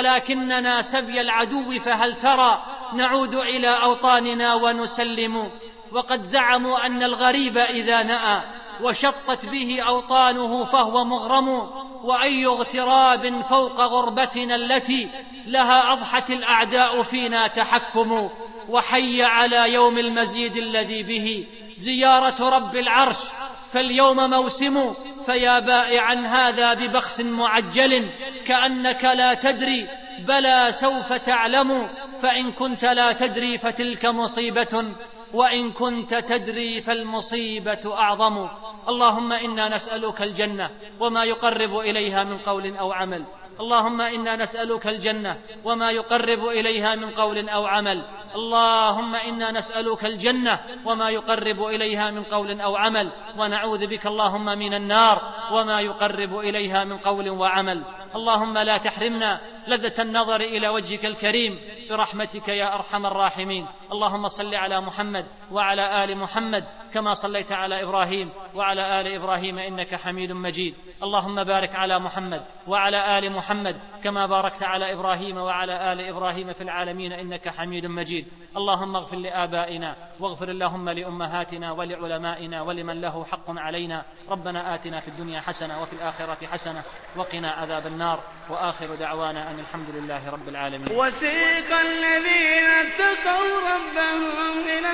ولكننا سبي العدو فهل ترى نعود إلى أوطاننا ونسلم. وقد زعموا أن الغريب إذا نأى وشطت به أوطانه فهو مغرم، وأي اغتراب فوق غربتنا التي لها أضحت الأعداء فينا تحكم. وحي على يوم المزيد الذي به زيارة رب العرش، فاليوم موسم. فيا بائعا هذا ببخس معجل، كأنك لا تدري بلى سوف تعلم. فإن كنت لا تدري فتلك مصيبة، وإن كنت تدري فالمصيبة أعظم. اللهم إنا نسألك الجنة وما يقرب إليها من قول أو عمل. اللهم إنا نسألك الجنة وما يقرب إليها من قول أو عمل. اللهم إنا نسألك الجنة وما يقرب إليها من قول أو عمل، ونعوذ بك اللهم من النار وما يقرب إليها من قول وعمل. اللهم لا تحرمنا لذة النظر إلى وجهك الكريم برحمتك يا أرحم الراحمين. اللهم صل على محمد وعلى آل محمد كما صليت على إبراهيم وعلى آل إبراهيم إنك حميد مجيد. اللهم بارك على محمد وعلى آل محمد كما باركت على إبراهيم وعلى آل إبراهيم في العالمين إنك حميد مجيد. اللهم اغفر لآبائنا واغفر اللهم لأمهاتنا ولعلمائنا ولمن له حق علينا. ربنا آتنا في الدنيا حسنة وفي الآخرة حسنة وقنا عذاب النار. وآخر دعوانا أن الحمد لله رب العالمين.
وسيق الذين اتقوا ربهم إلى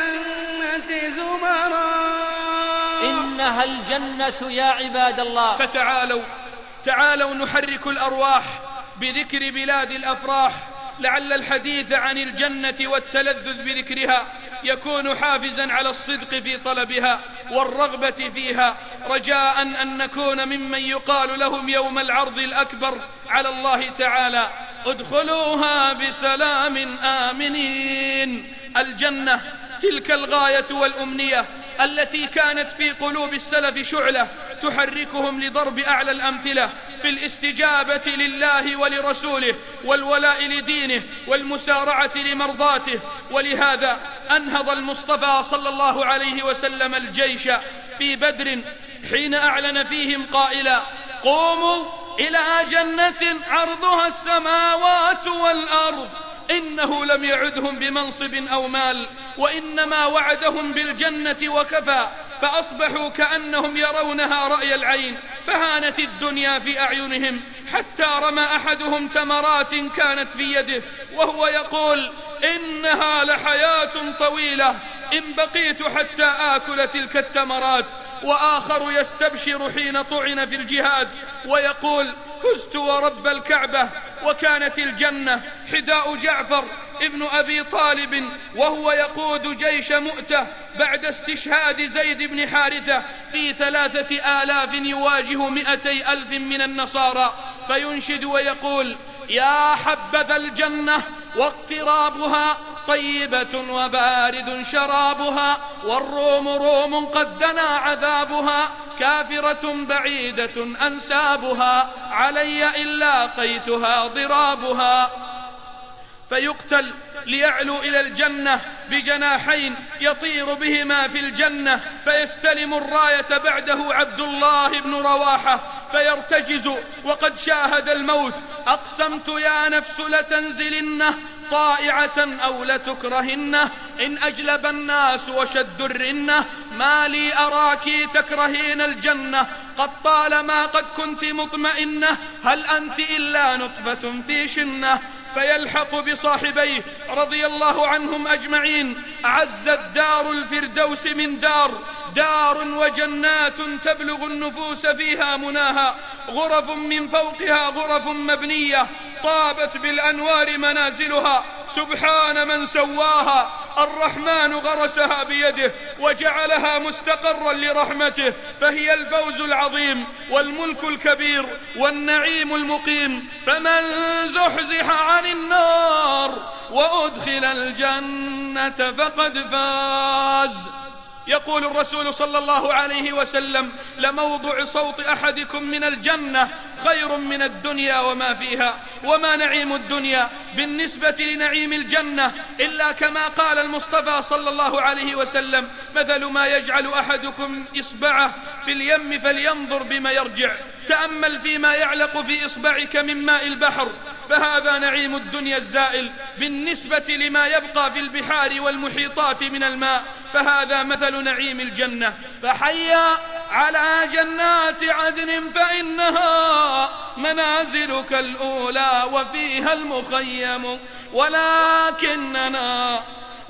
الجنة زمرا.
إنها الجنة يا عباد الله.
فتعالوا تعالوا نحرك الأرواح بذكر بلاد الأفراح، لعل الحديث عن الجنة والتلذذ بذكرها يكون حافزا على الصدق في طلبها والرغبة فيها، رجاء أن نكون ممن يقال لهم يوم العرض الأكبر على الله تعالى: ادخلوها بسلام آمنين. الجنة تلك الغاية والأمنية التي كانت في قلوب السلف شعلة تحركهم لضرب أعلى الأمثلة في الاستجابة لله ولرسوله والولاء لدينه والمسارعة لمرضاته. ولهذا أنهض المصطفى صلى الله عليه وسلم الجيش في بدر حين أعلن فيهم قائلا: قوموا إلى جنة عرضها السماوات والأرض. إنه لم يعدهم بمنصب أو مال، وإنما وعدهم بالجنة وكفى، فأصبحوا كأنهم يرونها رأي العين، فهانت الدنيا في أعينهم، حتى رمى أحدهم تمرات كانت في يده وهو يقول: إنها لحياة طويلة إن بقيت حتى آكل تلك التمرات. وآخر يستبشر حين طعن في الجهاد ويقول: فزت ورب الكعبة. وكانت الجنة حداء جعفر ابن أبي طالب وهو يقود جيش مؤتة بعد استشهاد زيد بن حارثة في ثلاثة آلاف يواجه مئتي ألف من النصارى، فينشد ويقول: يا حبذا الجنة واقترابها طيبة وبارد شرابها، والروم روم قد دنا عذابها، كافرة بعيدة أنسابها، علي إن لاقيتها ضرابها. فيقتل ليعلو إلى الجنة بجناحين يطير بهما في الجنة، فيستلم الراية بعده عبد الله بن رواحة فيرتجز وقد شاهد الموت: أقسمت يا نفس لتنزلنه طائعة أو لتكرهنه، إن أجلب الناس وشد الرنة، ما لي أراك تكرهين الجنة، قد طالما قد كنت مطمئنة، هل أنت إلا نطفة في شنة. فيلحق بصاحبيه رضي الله عنهم أجمعين: عزت دار الفردوس من دار، دار وجنات تبلغ النفوس فيها مناها، غرف من فوقها غرف مبنية طابت بالأنوار منازلها، سبحان من سواها، الرحمن غرسها بيده وجعلها مستقرا لرحمته، فهي الفوز العظيم والملك الكبير والنعيم المقيم. فمن زحزح عن النار وأدخل الجنة فقد فاز. يقول الرسول صلى الله عليه وسلم: لموضع صوت أحدكم من الجنة خير من الدنيا وما فيها. وما نعيم الدنيا بالنسبة لنعيم الجنة إلا كما قال المصطفى صلى الله عليه وسلم: مثل ما يجعل أحدكم إصبعه في اليم فلينظر بما يرجع. تأمل فيما يعلق في إصبعك من ماء البحر، فهذا نعيم الدنيا الزائل بالنسبة لما يبقى في البحار والمحيطات من الماء، فهذا مثل نعيم الجنة. فحيا على جنات عدن فإنها منازلك الأولى وفيها المخيم، ولكننا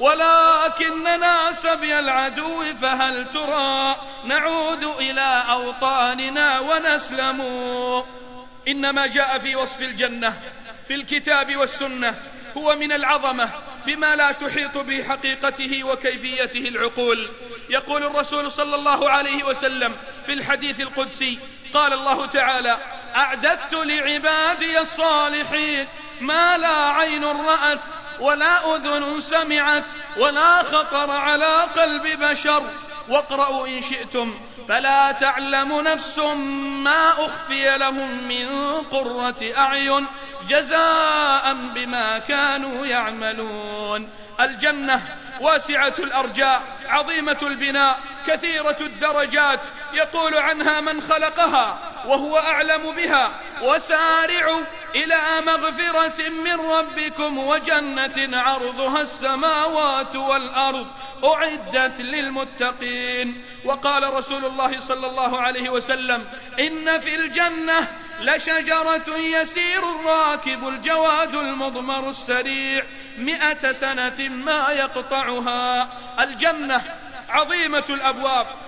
ولكننا سبي العدو فهل ترى نعود إلى أوطاننا ونسلم. إنما جاء في وصف الجنة في الكتاب والسنة هو من العظمة بما لا تحيط به حقيقته وكيفيته العقول. يقول الرسول صلى الله عليه وسلم في الحديث القدسي: قال الله تعالى: أعددت لعبادي الصالحين ما لا عين رأت ولا أذن سمعت ولا خطر على قلب بشر. واقرأوا إن شئتم: فلا تعلم نفس ما أخفي لهم من قرة أعين جزاء بما كانوا يعملون. الجنة واسعة الأرجاء عظيمة البناء كثيرة الدرجات، يقول عنها من خلقها وهو أعلم بها: وسارعوا إلى مغفرة من ربكم وجنة عرضها السماوات والأرض أعدت للمتقين. وقال رسول الله صلى الله عليه وسلم: إن في الجنة لشجرة يسير الراكب الجواد المضمر السريع مئة سنة ما يقطعها. الجنة عظيمة الأبواب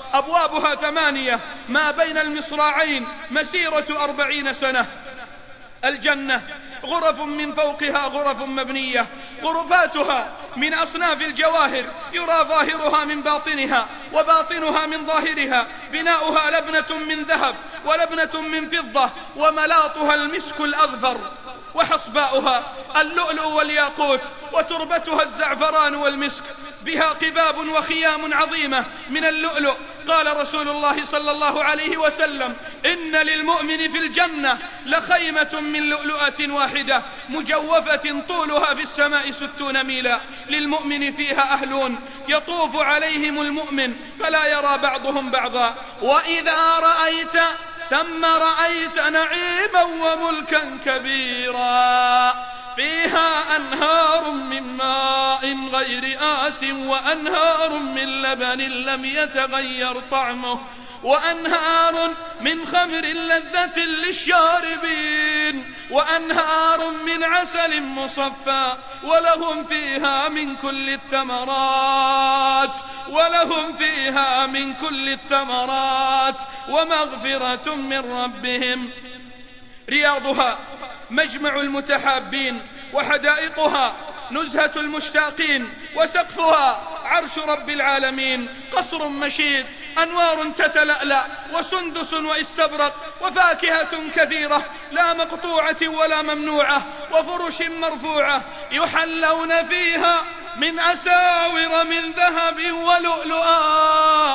أبوابها ثمانية ما بين المصراعين مسيرة أربعين سنة. الجنة غرف من فوقها غرف مبنية، غرفاتها من أصناف الجواهر يرى ظاهرها من باطنها وباطنها من ظاهرها، بناؤها لبنة من ذهب ولبنة من فضة، وملاطها المسك الأظفر، وحصباؤها اللؤلؤ والياقوت، وتربتها الزعفران والمسك، بها قباب وخيام عظيمة من اللؤلؤ. قال رسول الله صلى الله عليه وسلم: إن للمؤمن في الجنة لخيمة من لؤلؤة واحدة مجوفة طولها في السماء ستون ميلا، للمؤمن فيها أهلون يطوف عليهم المؤمن فلا يرى بعضهم بعضا. وإذا رأيت ثم رأيت نعيما وملكا كبيرا، فيها أنهار من ماء غير آس، وأنهار من لبن لم يتغير طعمه، وأنهار من خمر لذة للشاربين، وأنهار من عسل مصفى، ولهم فيها من كل الثمرات ولهم فيها من كل الثمرات ومغفرة من ربهم. رياضها مجمع المتحابين، وحدائقها نزهة المشتاقين، وسقفها عرش رب العالمين. قصر مشيد، أنوار تتلألأ، وسندس واستبرق، وفاكهة كثيرة لا مقطوعة ولا ممنوعة، وفرش مرفوعة، يحلون فيها من أساور من ذهب ولؤلؤا،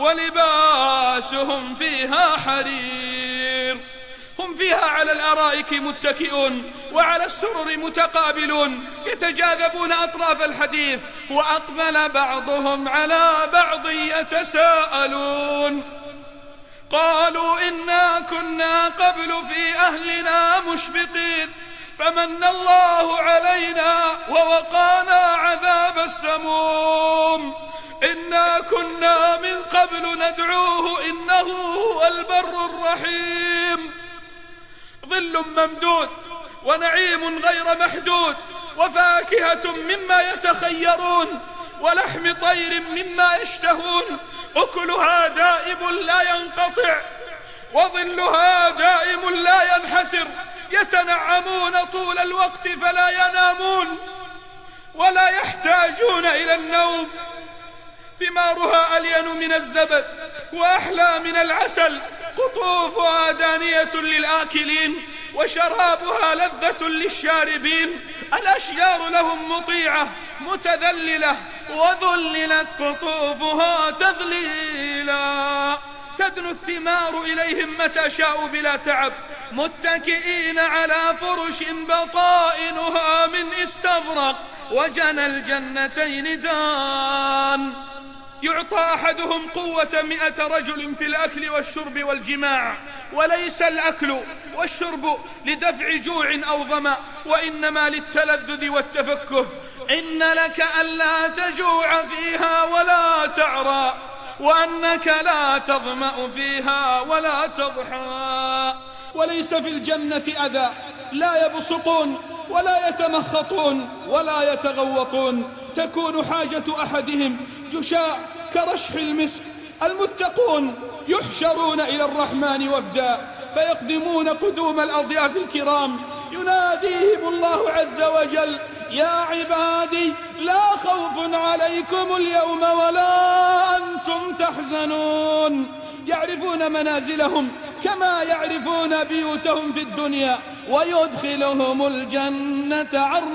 ولباسهم فيها حرير. هم فيها على الأرائك متكئون، وعلى السرر متقابلون، يتجاذبون أطراف الحديث، وأقبل بعضهم على بعض يتساءلون. قالوا: إنا كنا قبل في أهلنا مشفقين، فمن الله علينا ووقانا عذاب السموم، إنا كنا من قبل ندعوه إنه هو البر الرحيم. ظل ممدود، ونعيم غير محدود، وفاكهة مما يتخيرون، ولحم طير مما يشتهون، أكلها دائم لا ينقطع، وظلها دائم لا ينحسر، يتنعمون طول الوقت فلا ينامون ولا يحتاجون إلى النوم. ثمارها ألين من الزبد وأحلى من العسل، قطوفها دانية للآكلين، وشرابها لذة للشاربين. الأشجار لهم مطيعة متذللة، وذللت قطوفها تذليلا. تدنو الثمار إليهم متى شاءوا بلا تعب، متكئين على فرش بطائنها من استبرق، وجنى الجنتين دان. يعطى أحدهم قوة مئة رجل في الأكل والشرب والجماع، وليس الأكل والشرب لدفع جوع أو ظمأ، وإنما للتلذذ والتفكه. إن لك ألا تجوع فيها ولا تعرى، وأنك لا تظمأ فيها ولا تضحى. وليس في الجنة أذى، لا يبصقون ولا يتمخطون ولا يتغوطون. تكون حاجة أحدهم جشاء كرشح المسك. المتقون يحشرون إلى الرحمن وفدا، فيقدمون قدوم الأضياف الكرام، يناديهم الله عز وجل: يا عبادي لا خوف عليكم اليوم ولا أنتم تحزنون. يعرفون منازلهم كما يعرفون بيوتهم في الدنيا، ويدخلهم الجنة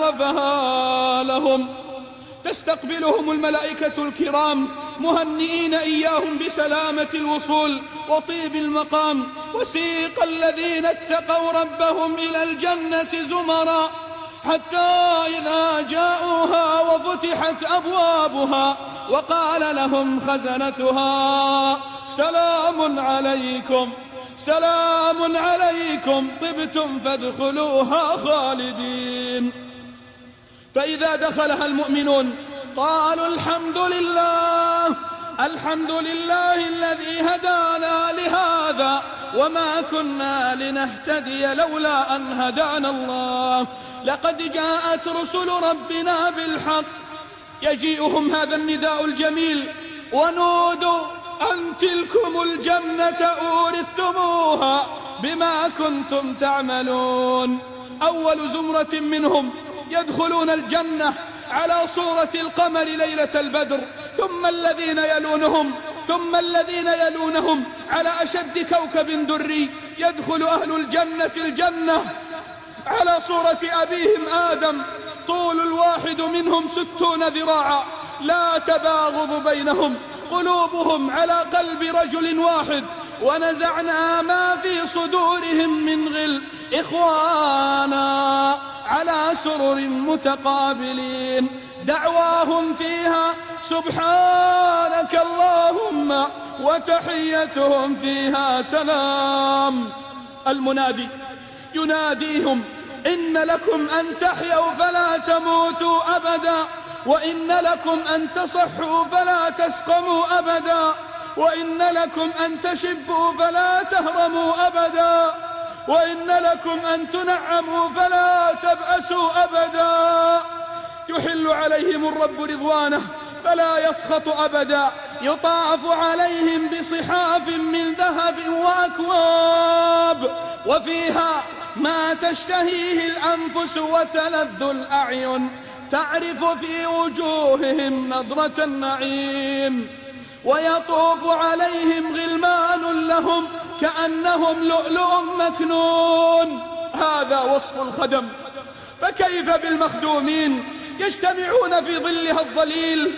عرفها لهم. تستقبلهم الملائكة الكرام مهنئين إياهم بسلامة الوصول وطيب المقام. وسيق الذين اتقوا ربهم إلى الجنة زمرا، حتى إذا جاءوها وفتحت أبوابها وقال لهم خزنتها: سلام عليكم سلام عليكم طبتم فادخلوها خالدين. فإذا دخلها المؤمنون قالوا: الحمد لله الحمد لله الذي هدانا لهذا وما كنا لنهتدي لولا أن هدانا الله، لقد جاءت رسل ربنا بالحق. يجيئهم هذا النداء الجميل، ونودوا أن تلكم الجنة أورثتموها بما كنتم تعملون. أول زمرة منهم يدخلون الجنة على صورة القمر ليلة البدر، ثم الذين يلونهم ثم الذين يلونهم على أشد كوكب دري. يدخل أهل الجنة الجنة على صورة أبيهم آدم، طول الواحد منهم ستون ذراعا، لا تباغض بينهم، قلوبهم على قلب رجل واحد. ونزعنا ما في صدورهم من غل إخوانا على سرر متقابلين. دعواهم فيها سبحانك اللهم وتحيتهم فيها سلام. المنادي يناديهم إن لكم أن تحيوا فلا تموتوا أبدا، وإن لكم أن تصحوا فلا تسقموا أبدا، وإن لكم أن تشبوا فلا تهرموا أبدا، وإن لكم أن تنعموا فلا تبأسوا أبدا. يحل عليهم الرب رضوانه فلا يسخط أبدا. يطاف عليهم بصحاف من ذهب وأكواب وفيها ما تشتهيه الأنفس وتلذ الأعين. تعرف في وجوههم نضرة النعيم. ويطوف عليهم غلمان لهم كأنهم لؤلؤ مكنون. هذا وصف الخدم، فكيف بالمخدومين؟ يجتمعون في ظلها الظليل،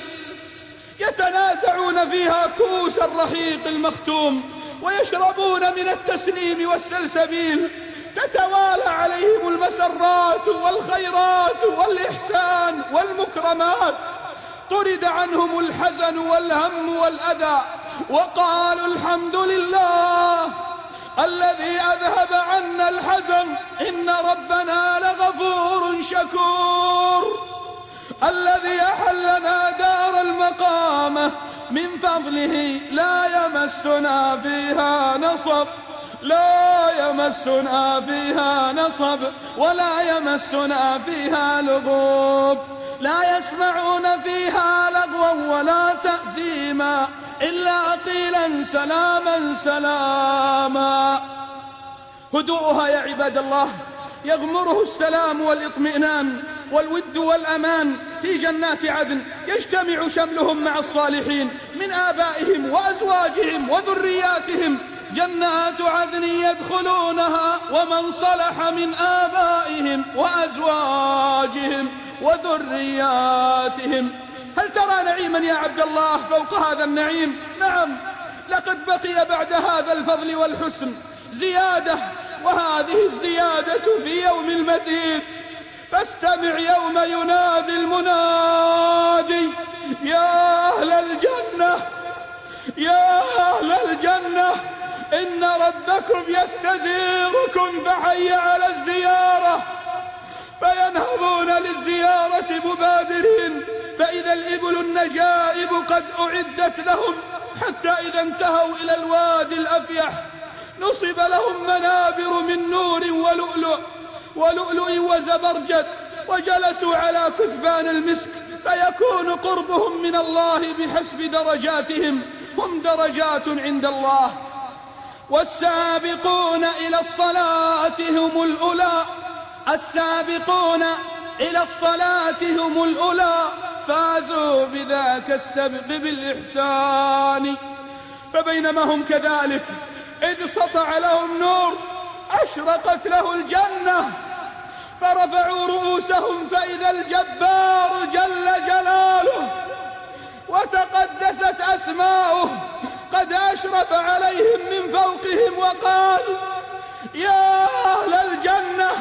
يتنازعون فيها كؤوس الرحيق المختوم، ويشربون من التسنيم والسلسبيل. تتوالى عليهم المسرات والخيرات والإحسان والمكرمات. طرد عنهم الحزن والهم والأذى، وقالوا الحمد لله الذي أذهب عنا الحزن إن ربنا لغفور شكور. الذي أحلنا دار المقامة من فضله لا يمسنا فيها نصب، لا يمسنا فيها نصب ولا يمسنا فيها لغوب. لا يسمعون فيها لغوا ولا تأثيما إلا قيلا سلاما سلاما. هدوءها يا عباد الله يغمره السلام والاطمئنان والود والأمان في جنات عدن. يجتمع شملهم مع الصالحين من آبائهم وأزواجهم وذرياتهم. جنات عدن يدخلونها ومن صلح من آبائهم وأزواجهم وذرياتهم. هل ترى نعيما يا عبد الله فوق هذا النعيم؟ نعم، لقد بقي بعد هذا الفضل والحسن زيادة، وهذه الزيادة في يوم المزيد. فاستمع يوم ينادي المنادي يا أهل الجنة، يا أهل الجنة إن ربكم يستزيركم فحي على الزيارة. فينهضون للزيارة مبادرين، فإذا الإبل النجائب قد أعدت لهم، حتى إذا انتهوا إلى الوادي الأفيح نصب لهم منابر من نور ولؤلؤ ولؤلؤ وزبرجد، وجلسوا على كثبان المسك، فيكون قربهم من الله بحسب درجاتهم، هم درجات عند الله. والسابقون إلى الصلاة هم الأولى، السابقون إلى الصلاة هم الأولى، فازوا بذاك السبق بالإحسان. فبينما هم كذلك إذ سطع لهم نور أشرقت له الجنة، فرفعوا رؤوسهم فإذا الجبار جل جلاله وتقدست أسماؤه قد أشرف عليهم من فوقهم وقال يا أهل الجنة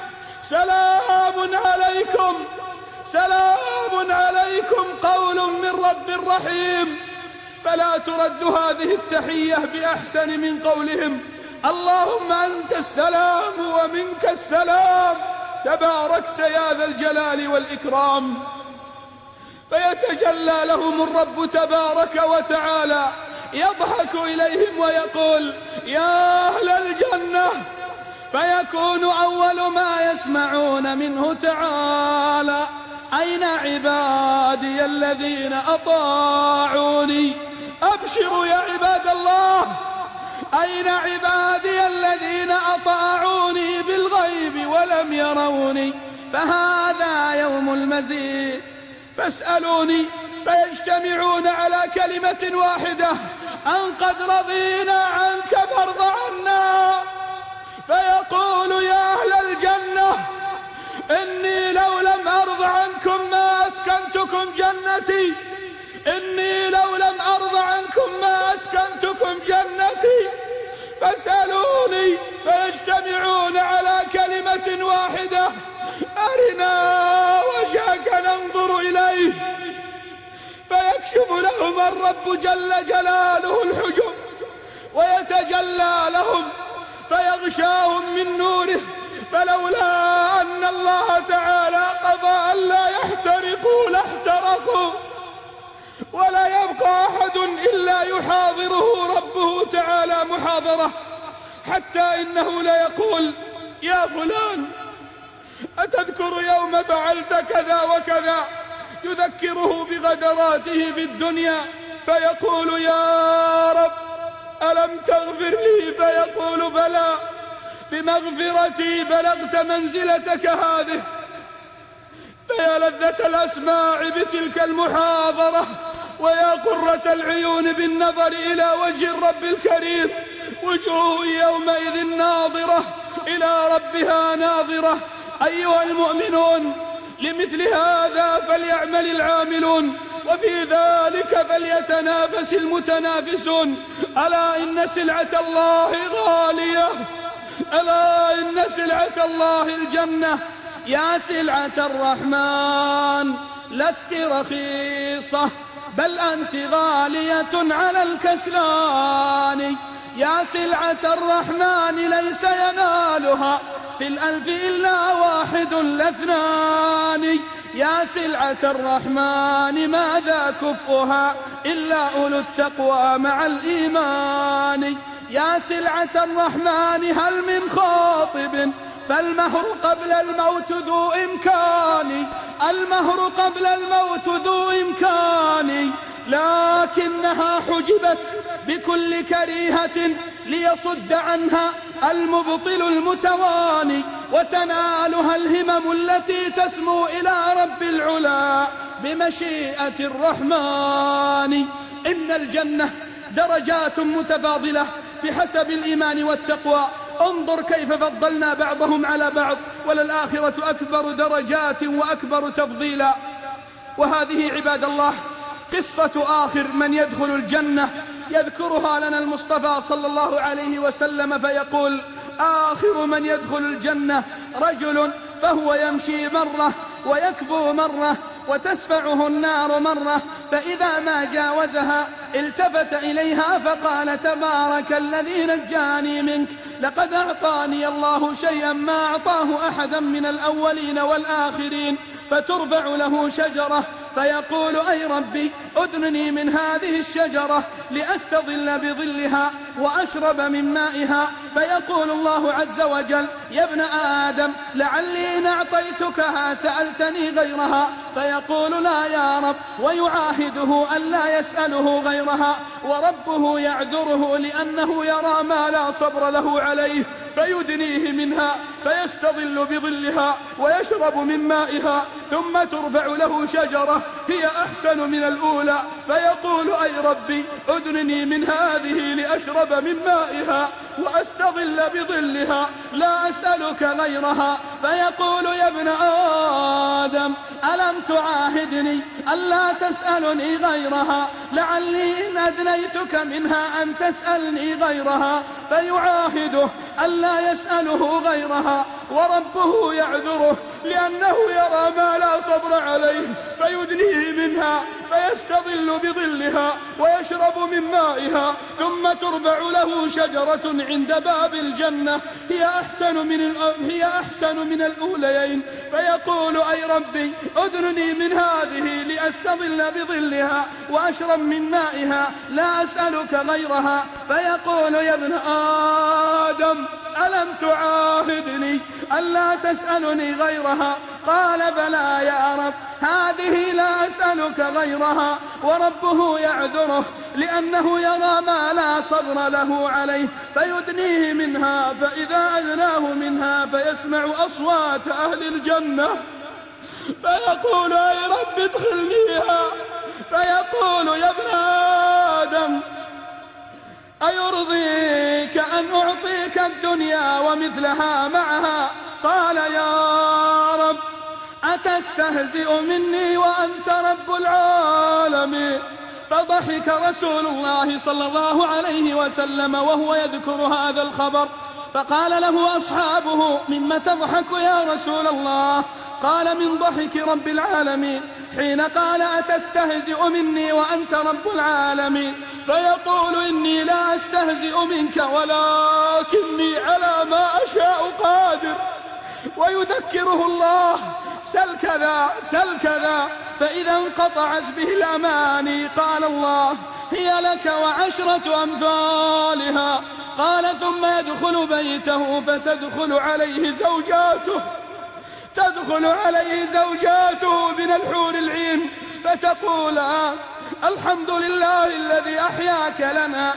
سلام عليكم، سلام عليكم قول من رب رحيم. فلا ترد هذه التحية بأحسن من قولهم اللهم أنت السلام ومنك السلام تباركت يا ذا الجلال والإكرام. فيتجلى لهم الرب تبارك وتعالى يضحك إليهم ويقول يا أهل الجنة، فيكون أول ما يسمعون منه تعالى أين عبادي الذين أطاعوني؟ أبشروا فابشروا يا عباد الله. أين عبادي الذين أطاعوني بالغيب ولم يروني؟ فهذا يوم المزيد. فاسألوني فيجتمعون على كلمة واحدة: أن قد رضينا عنك فارض عنا. فيقول يا أهل الجنة إني لو لم أرض عنكم ما أسكنتكم جنتي، إني لو لم أرض عنكم ما أسكنتكم جنتي. فاسألوني فيجتمعون على كلمة واحدة: أرنا وجهك ننظر إليه. فيكشف لهم الرب جل جلاله الحجب ويتجلى لهم فيغشاهم من نوره، فلولا أن الله تعالى قضى أن لا يحترقوا لاحترقوا، ولا يبقى أحد إلا يحاضره ربه تعالى محاضرة، حتى إنه ليقول: يا فلان أتذكر يوم فعلت كذا وكذا؟ يذكره بغدراته في الدنيا، فيقول: يا رب ألم تغفر لي؟ فيقول: بلى، بمغفرتي بلغت منزلتك هذه. فيا لذة الأسماع بتلك المحاضرة، ويا قرة العيون بالنظر إلى وجه الرب الكريم. وجوه يومئذ ناظرة إلى ربها ناظرة. أيها المؤمنون، لمثل هذا فليعمل العاملون، وفي ذلك فليتنافس المتنافسون. ألا إن سلعة الله غالية، ألا إن سلعة الله الجنة. يا سلعة الرحمن لست رخيصة، بل أنت غالية على الكسلان. يا سلعة الرحمن ليس ينالها في الألف إلا واحد لاثنان. يا سلعة الرحمن ماذا كفها إلا أولو التقوى مع الإيمان. يا سلعة الرحمن هل من خاطب؟ فالمهر قبل الموت ذو إمكان، المهر قبل الموت ذو إمكان، لكنها حجبت بكل كريهة ليصد عنها المبطل المتواني، وتنالها الهمم التي تسمو إلى رب العلا بمشيئة الرحمن. إن الجنة درجات متفاضلة بحسب الإيمان والتقوى. انظر كيف فضلنا بعضهم على بعض، وللآخرة أكبر درجات وأكبر تفضيلا. وهذه عباد الله قصة آخر من يدخل الجنة، يذكرها لنا المصطفى صلى الله عليه وسلم فيقول: آخر من يدخل الجنة رجل فهو يمشي مرة ويكبو مرة وتسفعه النار مرة، فإذا ما جاوزها التفت إليها فقال: تبارك الذي نجاني منك، لقد أعطاني الله شيئا ما أعطاه أحدا من الأولين والآخرين. فترفع له شجرة فيقول: أي ربي أدنني من هذه الشجرة لأستظل بظلها وأشرب من مائها. فيقول الله عز وجل: يا ابن آدم لعلي إن أعطيتكها سألتني غيرها. فيقول: لا يا رب، ويعاهده أن لا يسأله غيرها، وربه يعذره لأنه يرى ما لا صبر له عليه، فيدنيه منها فيستظل بظلها ويشرب من مائها. ثم ترفع له شجرة هي أحسن من الأولى، فيقول: أي ربي أدنني من هذه لأشرب من مائها وأستظل بظلها، لا أسألك غيرها. فيقول: يا ابن آدم ألم تعاهدني ألا تسألني غيرها؟ لعلي إن أدنيتك منها أن تسألني غيرها. فيعاهده ألا يسأله غيرها، وربه يعذره لأنه يرى ما لا صبر عليه، فيدنيه منها فيستظل بظلها ويشرب من مائها. ثم تربع له شجرة عند باب الجنة هي أحسن من هي أحسن من الأوليين، فيقول: أي ربي أدنني من هذه لأستظل بظلها وأشرب من مائها، لا أسألك غيرها. فيقول: يا ابن آدم ألم تعاهدني ألا تسألني غيرها؟
غيرها؟ قال بلى يا رب، هذه لا أسألك غيرها. وربه يعذره لأنه يرى ما لا صبر له عليه فيدنيه منها، فإذا أدناه منها فيسمع أصوات أهل الجنة فيقول أي رب ادخلنيها، فيقول يا ابن آدم أيرضيك أن أعطيك الدنيا ومثلها معها؟ قال يا رب أتستهزئ مني وأنت رب العالمين؟ فضحك رسول الله صلى الله عليه وسلم وهو يذكر هذا الخبر، فقال له أصحابه مما تضحك يا رسول الله؟ قال من ضحك رب العالمين حين قال أتستهزئ مني وأنت رب العالمين، فيقول إني لا أستهزئ منك ولكني على ما أشاء قادر، ويذكره الله سل كذا سل كذا، فإذا انقطعت به الأماني قال الله هي لك وعشرة أمثالها. قال ثم يدخل بيته فتدخل عليه زوجاته تدخل عليه زوجاته من الحور العين فتقول الحمد لله الذي أحياك لنا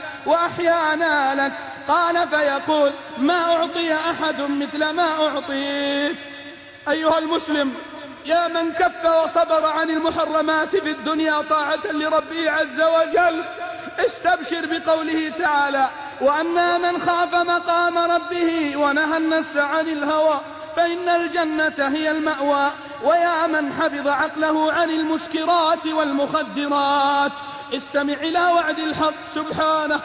وأحيانا لك. قال فيقول ما أعطي أحد مثل ما أعطيك. أيها المسلم، يا من كف وصبر عن المحرمات في الدنيا طاعة لربه عز وجل، استبشر بقوله تعالى وأما من خاف مقام ربه ونهى النفس عن الهوى فإن الجنة هي المأوى. ويا من حفظ عقله عن المسكرات والمخدرات، استمع إلى وعد الحق سبحانه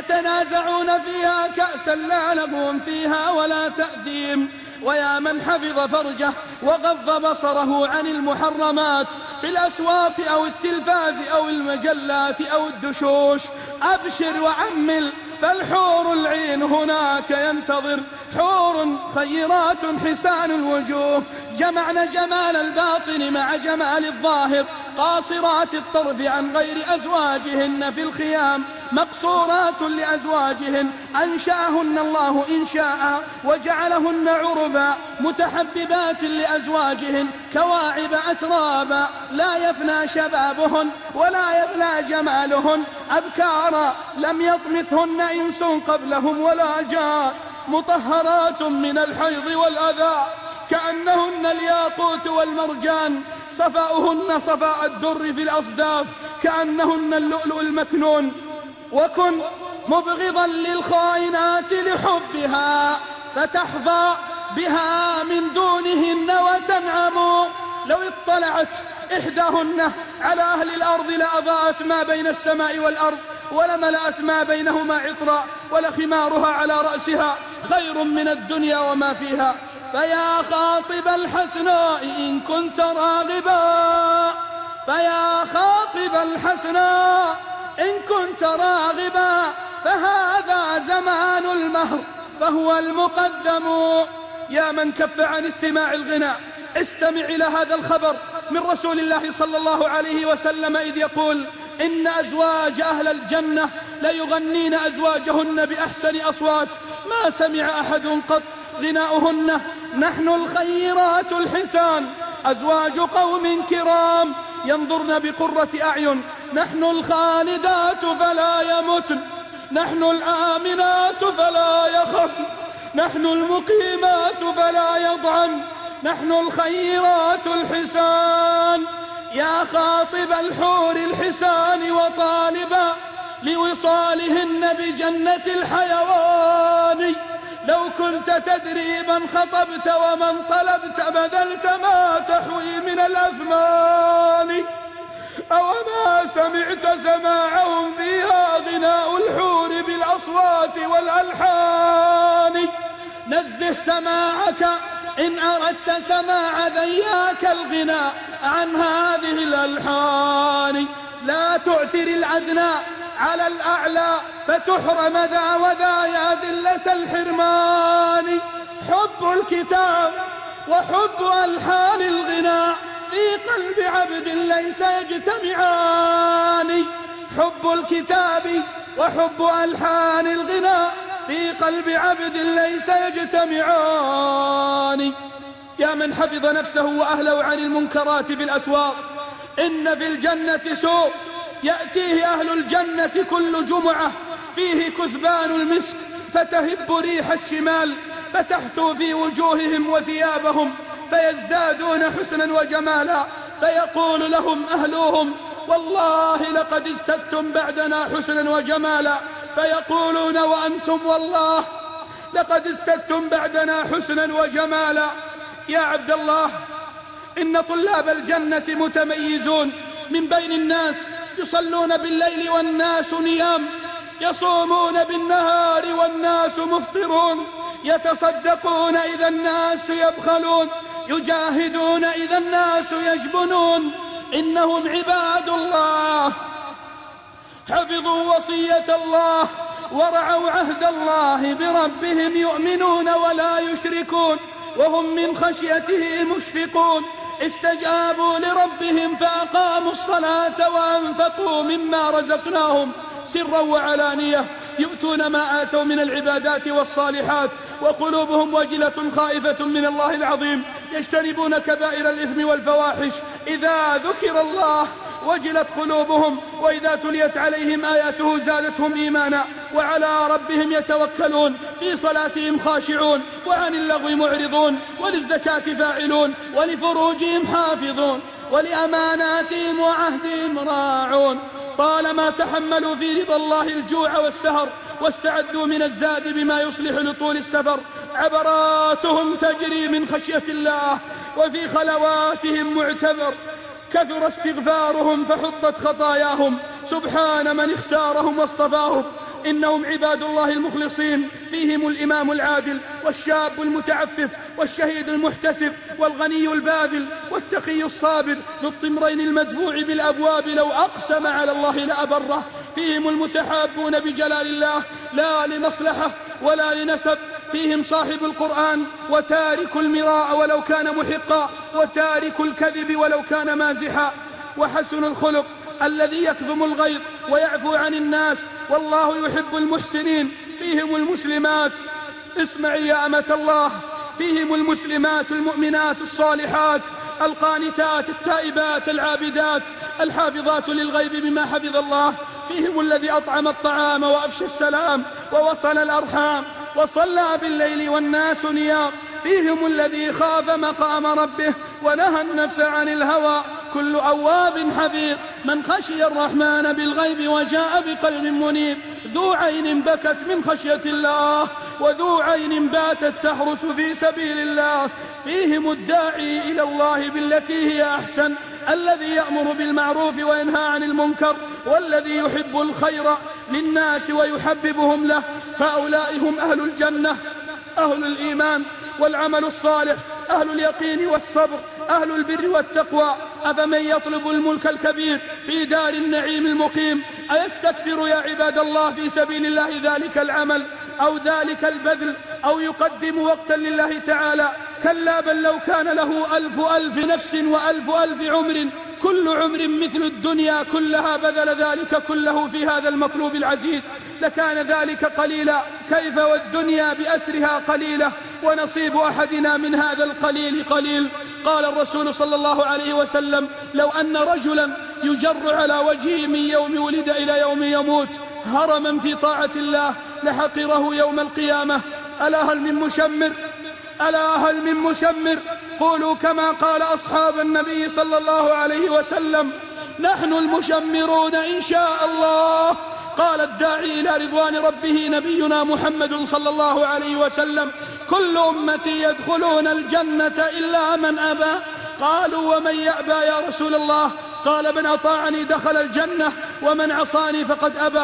يتنازعون فيها كأسا لا لغو فيها ولا تأثيم. ويا من حفظ فرجه وغض بصره عن المحرمات في الأسواق أو التلفاز أو المجلات أو الدشوش، أبشر وعمل، فالحور العين هناك ينتظر، حور خيرات حسان الوجوه، جمعن جمال الباطن مع جمال الظاهر، قاصرات الطرف عن غير أزواجهن في الخيام، مقصورات لأزواجهن أنشأهن الله إنشاء وجعلهن عربا، متحببات لأزواجهن كواعب أترابا، لا يفنى شبابهن ولا يبلى جمالهن، أبكارا لم يطمثهن إنس قبلهم ولا جان، مطهرات من الحيض والأذى كأنهن الياقوت والمرجان، صفاؤهن صفاء الدر في الأصداف كأنهن اللؤلؤ المكنون. وكن مبغضا للخائنات لحبها فتحظى بها من دونهن وتنعم. لو اطلعت إحداهن على أهل الأرض لأضاءت ما بين السماء والأرض ولملأت ما بينهما عطرا، ولخمارها على رأسها خير من الدنيا وما فيها. فيا خاطب الحسناء إن كنت راغبا فيا خاطب الحسناء إن كنت راغبا فهذا زمان المهر فهو المقدم. يا من كف عن استماع الغناء، استمع إلى هذا الخبر من رسول الله صلى الله عليه وسلم إذ يقول إن أزواج أهل الجنة ليغنين أزواجهن بأحسن أصوات ما سمع أحد قط غناؤهن. نحن الخيرات الحسان أزواج قوم كرام ينظرن بقرة أعين، نحن الخالدات فلا يمتن، نحن الآمنات فلا يخفن، نحن المقيمات فلا يضعن، نحن الخيرات الحسان. يا خاطب الحور الحسان وطالبا لوصالهن بجنة الحيوان، لو كنت تدري من خطبت ومن طلبت بذلت ما تحوي من الأثمان. أوما سمعت سماعهم فيها غناء الحور بالأصوات والألحان. نزه سماعك إن أردت سماع ذياك الغناء عن هذه الألحان. لا تعثر العدنى على الأعلى فتحرم ذا وذا يا ذلة الحرمان. حب الكتاب وحب ألحان الغناء في قلب عبد ليس يجتمعان. حب الكتاب وحب ألحان الغناء في قلب عبد ليس يجتمعان. يا من حفظ نفسه وأهله عن المنكرات في الأسواق، إن في الجنة سوق يأتيه أهل الجنة كل جمعة فيه كثبان المسك فتهب ريح الشمال فتحثو في وجوههم وثيابهم فيزدادون حسنا وجمالا، فيقول لهم أهلهم والله لقد ازددتم بعدنا حسنا وجمالا، فيقولون وأنتم والله لقد ازددتم بعدنا حسنا وجمالا. يا عبد الله، إن طلاب الجنة متميزون من بين الناس، يصلون بالليل والناس نيام، يصومون بالنهار والناس مفطرون، يتصدقون إذا الناس يبخلون، يجاهدون إذا الناس يجبنون. إنهم عباد الله حفظوا وصية الله ورعوا عهد الله بربهم، يؤمنون ولا يشركون وهم من خشيته مشفقون، استجابوا لربهم فأقاموا الصلاة وأنفقوا مما رزقناهم سرا وعلانية، يؤتون ما آتوا من العبادات والصالحات وقلوبهم وجلة خائفة من الله العظيم، يجتنبون كبائر الإثم والفواحش، إذا ذكر الله وجلت قلوبهم وإذا تليت عليهم آياته زادتهم إيمانا وعلى ربهم يتوكلون، في صلاتهم خاشعون وعن اللغو معرضون، وللزكاة فاعلون، ولفروجهم حافظون، ولأماناتهم وعهدهم راعون. طالما تحملوا في رضا الله الجوع والسهر واستعدوا من الزاد بما يصلح لطول السفر، عبراتهم تجري من خشية الله، وفي خلواتهم معتبر، كثر استغفارهم فحطت خطاياهم، سبحان من اختارهم واصطفاهم. إنهم عباد الله المخلصين، فيهم الإمام العادل والشاب المتعفف والشهيد المحتسب والغني الباذل والتقي الصابر، ذو الطمرين المدفوع بالأبواب لو أقسم على الله لأبره. فيهم المتحابون بجلال الله لا لمصلحة ولا لنسب، فيهم صاحب القرآن وتارك المراء ولو كان محقا، وتارك الكذب ولو كان مازحا، وحسن الخلق الذي يكظم الغيظ ويعفو عن الناس والله يحب المحسنين. فيهم المسلمات، اسمعي يا أمة الله، فيهم المسلمات المؤمنات الصالحات القانتات التائبات العابدات الحافظات للغيب بما حفظ الله. فيهم الذي أطعم الطعام وأفشى السلام ووصل الأرحام وصلى بالليل والناس نيام. فيهم الذي خاف مقام ربه ونهى النفس عن الهوى. كل أواب حفيظ من خشي الرحمن بالغيب وجاء بقلب منيب، ذو عين بكت من خشية الله وذو عين باتت تحرس في سبيل الله. فيهم الداعي إلى الله بالتي هي أحسن، الذي يأمر بالمعروف وينهى عن المنكر، والذي يحب الخير للناس ويحببهم له. هؤلاء هم أهل الجنة، أهل الإيمان والعمل الصالح، أهل اليقين والصبر، أهل البر والتقوى. أفمن يطلب الملك الكبير في دار النعيم المقيم أيستكثر يا عباد الله في سبيل الله ذلك العمل أو ذلك البذل أو يقدم وقتا لله تعالى؟ كلا، بل لو كان له ألف ألف نفس وألف ألف عمر كل عمر مثل الدنيا كلها بذل ذلك كله في هذا المطلوب العزيز لكان ذلك قليلا. كيف والدنيا بأسرها قليلة ونصيب أحدنا من هذا القليل قليل؟ قال الرسول صلى الله عليه وسلم: لو أن رجلا يجر على وجهه من يوم ولد إلى يوم يموت هرما في طاعة الله لحقره يوم القيامة. ألا هل من مشمر؟ ألا هل من مشمر؟ قولوا كما قال أصحاب النبي صلى الله عليه وسلم: نحن المشمرون إن شاء الله. قال الداعي إلى رضوان ربه نبينا محمد صلى الله عليه وسلم: كل أمتي يدخلون الجنة إلا من أبى. قالوا: ومن يأبى يا رسول الله؟ قال: من أطاعني دخل الجنة ومن عصاني فقد أبى.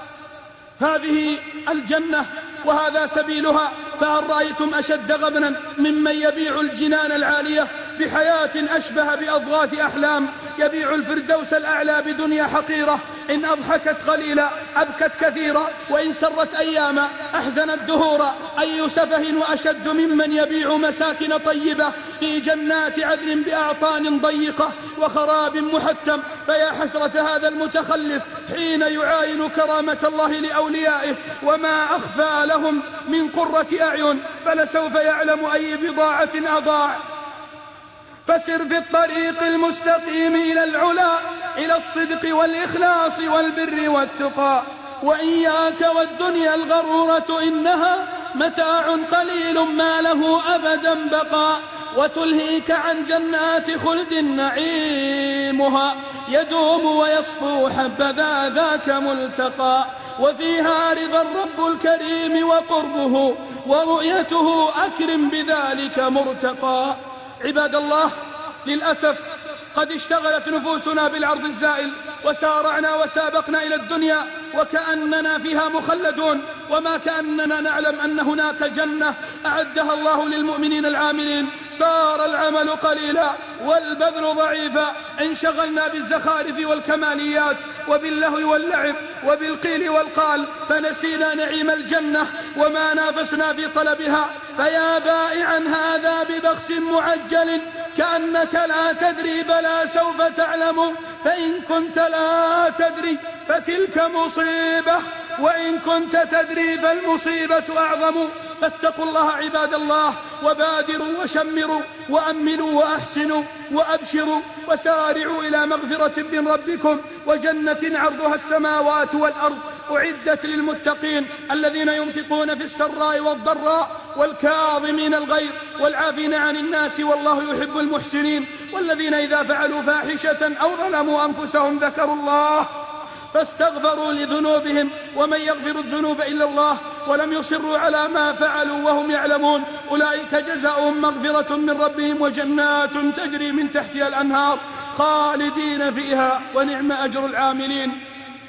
هذه الجنة وهذا سبيلها، فهل رأيتم أشد غبنا ممن يبيع الجنان العالية بحياة أشبه بأضغاث أحلام؟ يبيع الفردوس الأعلى بدنيا حقيرة، إن أضحكت قليلا أبكت كثيرا، وإن سرت أياما أحزنت دهورا. أي سفه وأشد ممن يبيع مساكن طيبة في جنات عدن بأعطان ضيقة وخراب محتم. فيا حسرة هذا المتخلف حين يعاين كرامة الله لأوليائه وما أخفى لهم من قرة أعين، فلسوف يعلم أي بضاعة أضاع. فسر في الطريق المستقيم إلى العلا، إلى الصدق والإخلاص والبر والتقى. وإياك والدنيا الغرورة، إنها متاع قليل ما له أبدا بقاء، وتلهيك عن جنات خلد نعيمها يدوم ويصفو حبذا ذاك ملتقى، وفيها رضا الرب الكريم وقربه ورؤيته أكرم بذلك مرتقى. عباد الله، للأسف قد اشتغلت نفوسنا بالعرض الزائل، وسارعنا وسابقنا إلى الدنيا وكأننا فيها مخلدون، وما كأننا نعلم أن هناك جنة أعدها الله للمؤمنين العاملين. صار العمل قليلا والبذل ضعيفا، انشغلنا بالزخارف والكماليات وباللهو واللعب وبالقيل والقال، فنسينا نعيم الجنة وما نافسنا في طلبها. فيا بائعا هذا ببخس معجل، كأنك لا تدري بلى سوف تعلم، فإن كنت لا تدري فتلك مصيبة، وإن كنت تدري فالمصيبة أعظم. فاتقوا الله عباد الله، وبادروا وشمروا وأملوا وأحسنوا وأبشروا، وسارعوا إلى مغفرة من ربكم وجنة عرضها السماوات والأرض أعدت للمتقين، الذين ينفقون في السراء والضراء والكاظمين الغيظ والعافين عن الناس والله يحب المحسنين، والذين إذا فعلوا فاحشة أو ظلموا أنفسهم ذكروا الله فاستغفروا لذنوبهم، ومن يغفر الذنوب إلا الله، ولم يصروا على ما فعلوا وهم يعلمون، أولئك جزاؤهم مغفرة من ربهم وجنات تجري من تحتها الأنهار خالدين فيها ونعم أجر العاملين.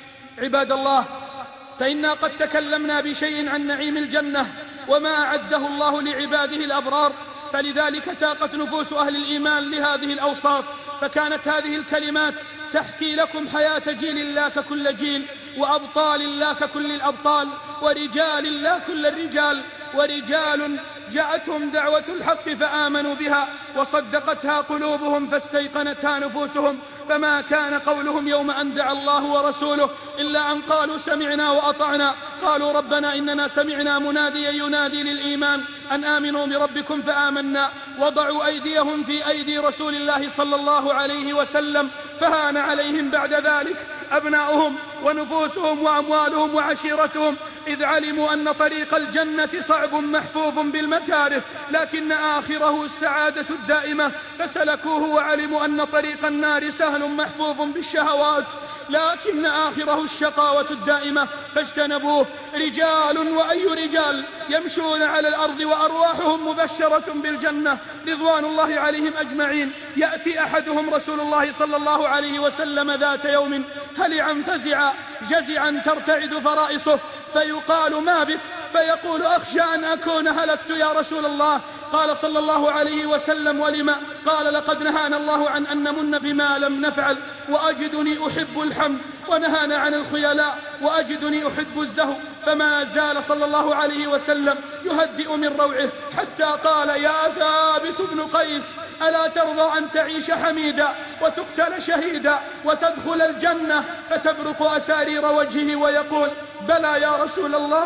عباد الله، فإنا قد تكلمنا بشيء عن نعيم الجنة وما أعده الله لعباده الأبرار، فلذلك تاقت نفوس أهل الإيمان لهذه الأوصاف، فكانت هذه الكلمات تحكي لكم حياة جيل الله ككل جيل، وأبطال الله ككل الأبطال، ورجال الله كل الرجال، ورجال جاءتهم دعوة الحق فآمنوا بها وصدقتها قلوبهم فاستيقنتها نفوسهم، فما كان قولهم يوم أن دعا الله ورسوله إلا أن قالوا سمعنا وأطعنا. قالوا ربنا إننا سمعنا مناديا ينادي للإيمان أن آمنوا بربكم فآمنا، وضعوا أيديهم في أيدي رسول الله صلى الله عليه وسلم، فهان عليهم بعد ذلك أبناؤهم ونفوسهم وأموالهم وعشيرتهم، إذ علموا أن طريق الجنة صعب محفوف بالمكاره، لكن آخره السعادة الدائمة، فسلكوه، وعلموا أن طريق النار سهل محفوف بالشهوات، لكن آخره الشقاوة الدائمة، فاجتنبوه. رجال وأي رجال يمشون على الأرض وأرواحهم مبشرة بالجنة رضوان الله عليهم أجمعين. يأتي أحدهم رسول الله صلى الله عليه وسلم ذات يوم هلعا فزعا جزعا ترتعد فرائصه، فيقال ما بك؟ فيقول أخشى أن أكون هلكت يا رسول الله. قال صلى الله عليه وسلم ولما؟ قال لقد نهانا الله عن أن نمن بما لم نفعل، وأجدني أحب الحمد، ونهانا عن الخيلاء وأجدني أحب الزهو. فما زال صلى الله عليه وسلم يهدئ من روعه حتى قال يا ثابت بن قيس ألا ترضى أن تعيش حميدا وتقتل شهيدا وتدخل الجنة؟ فتبرق أسارير وجهه ويقول بلى يا رسول الله،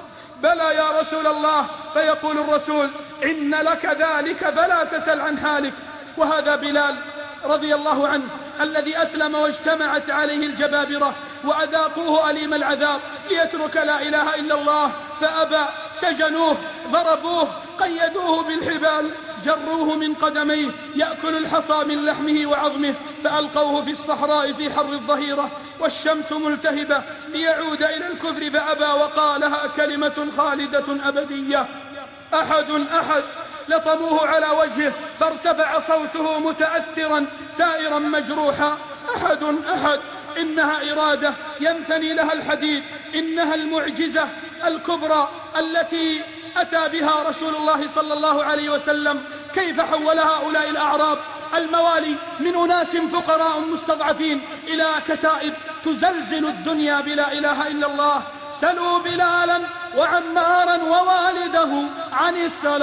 بلى يا رسول الله. فيقول الرسول إن لك ذلك فلا تسل عن حالك. وهذا بلال رضي الله عنه الذي أسلم واجتمعت عليه الجبابرة وأذاقوه أليم العذاب ليترك لا إله إلا الله، فأبى، سجنوه، ضربوه، قيدوه بالحبال، جروه من قدميه يأكل الحصى من لحمه وعظمه، فألقوه في الصحراء في حر الظهيرة والشمس ملتهبة ليعود إلى الكفر، فأبى وقالها كلمة خالدة أبدية أحد أحد. لطموه على وجهه فارتفع صوته متأثرا ثائرا مجروحا أحد أحد. إنها إرادة ينثني لها الحديد، إنها المعجزة الكبرى التي أتى بها رسول الله صلى الله عليه وسلم. كيف حول هؤلاء الأعراب الموالي من أناس فقراء مستضعفين إلى كتائب تزلزل الدنيا بلا إله إلا الله. سلوا بلالا وعمارا ووالده عن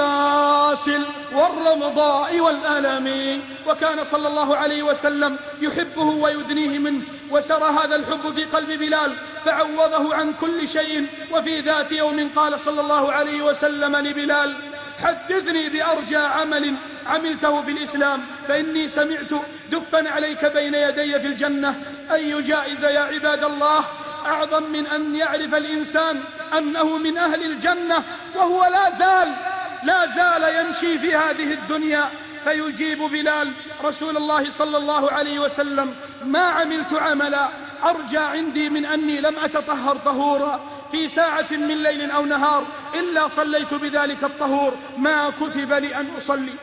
السلاسل والرمضاء والألم. وكان صلى الله عليه وسلم يحبه ويدنيه منه، وسرى هذا الحب في قلب بلال فعوضه عن كل شيء. وفي ذات يوم قال صلى الله عليه وسلم لبلال حدثني بأرجى عمل عملته في الإسلام فإني سمعت دفا عليك بين يدي في الجنة. أي جائزة يا عباد الله أعظم من أن يعرف الإنسان أنه من أهل الجنة وهو لا زال لا زال يمشي في هذه الدنيا؟ فيجيب بلال رسول الله صلى الله عليه وسلم: ما عملت عملا أرجى عندي من أني لم أتطهر طهورا في ساعة من ليل أو نهار إلا صليت بذلك الطهور ما كتب لي أن أصلي.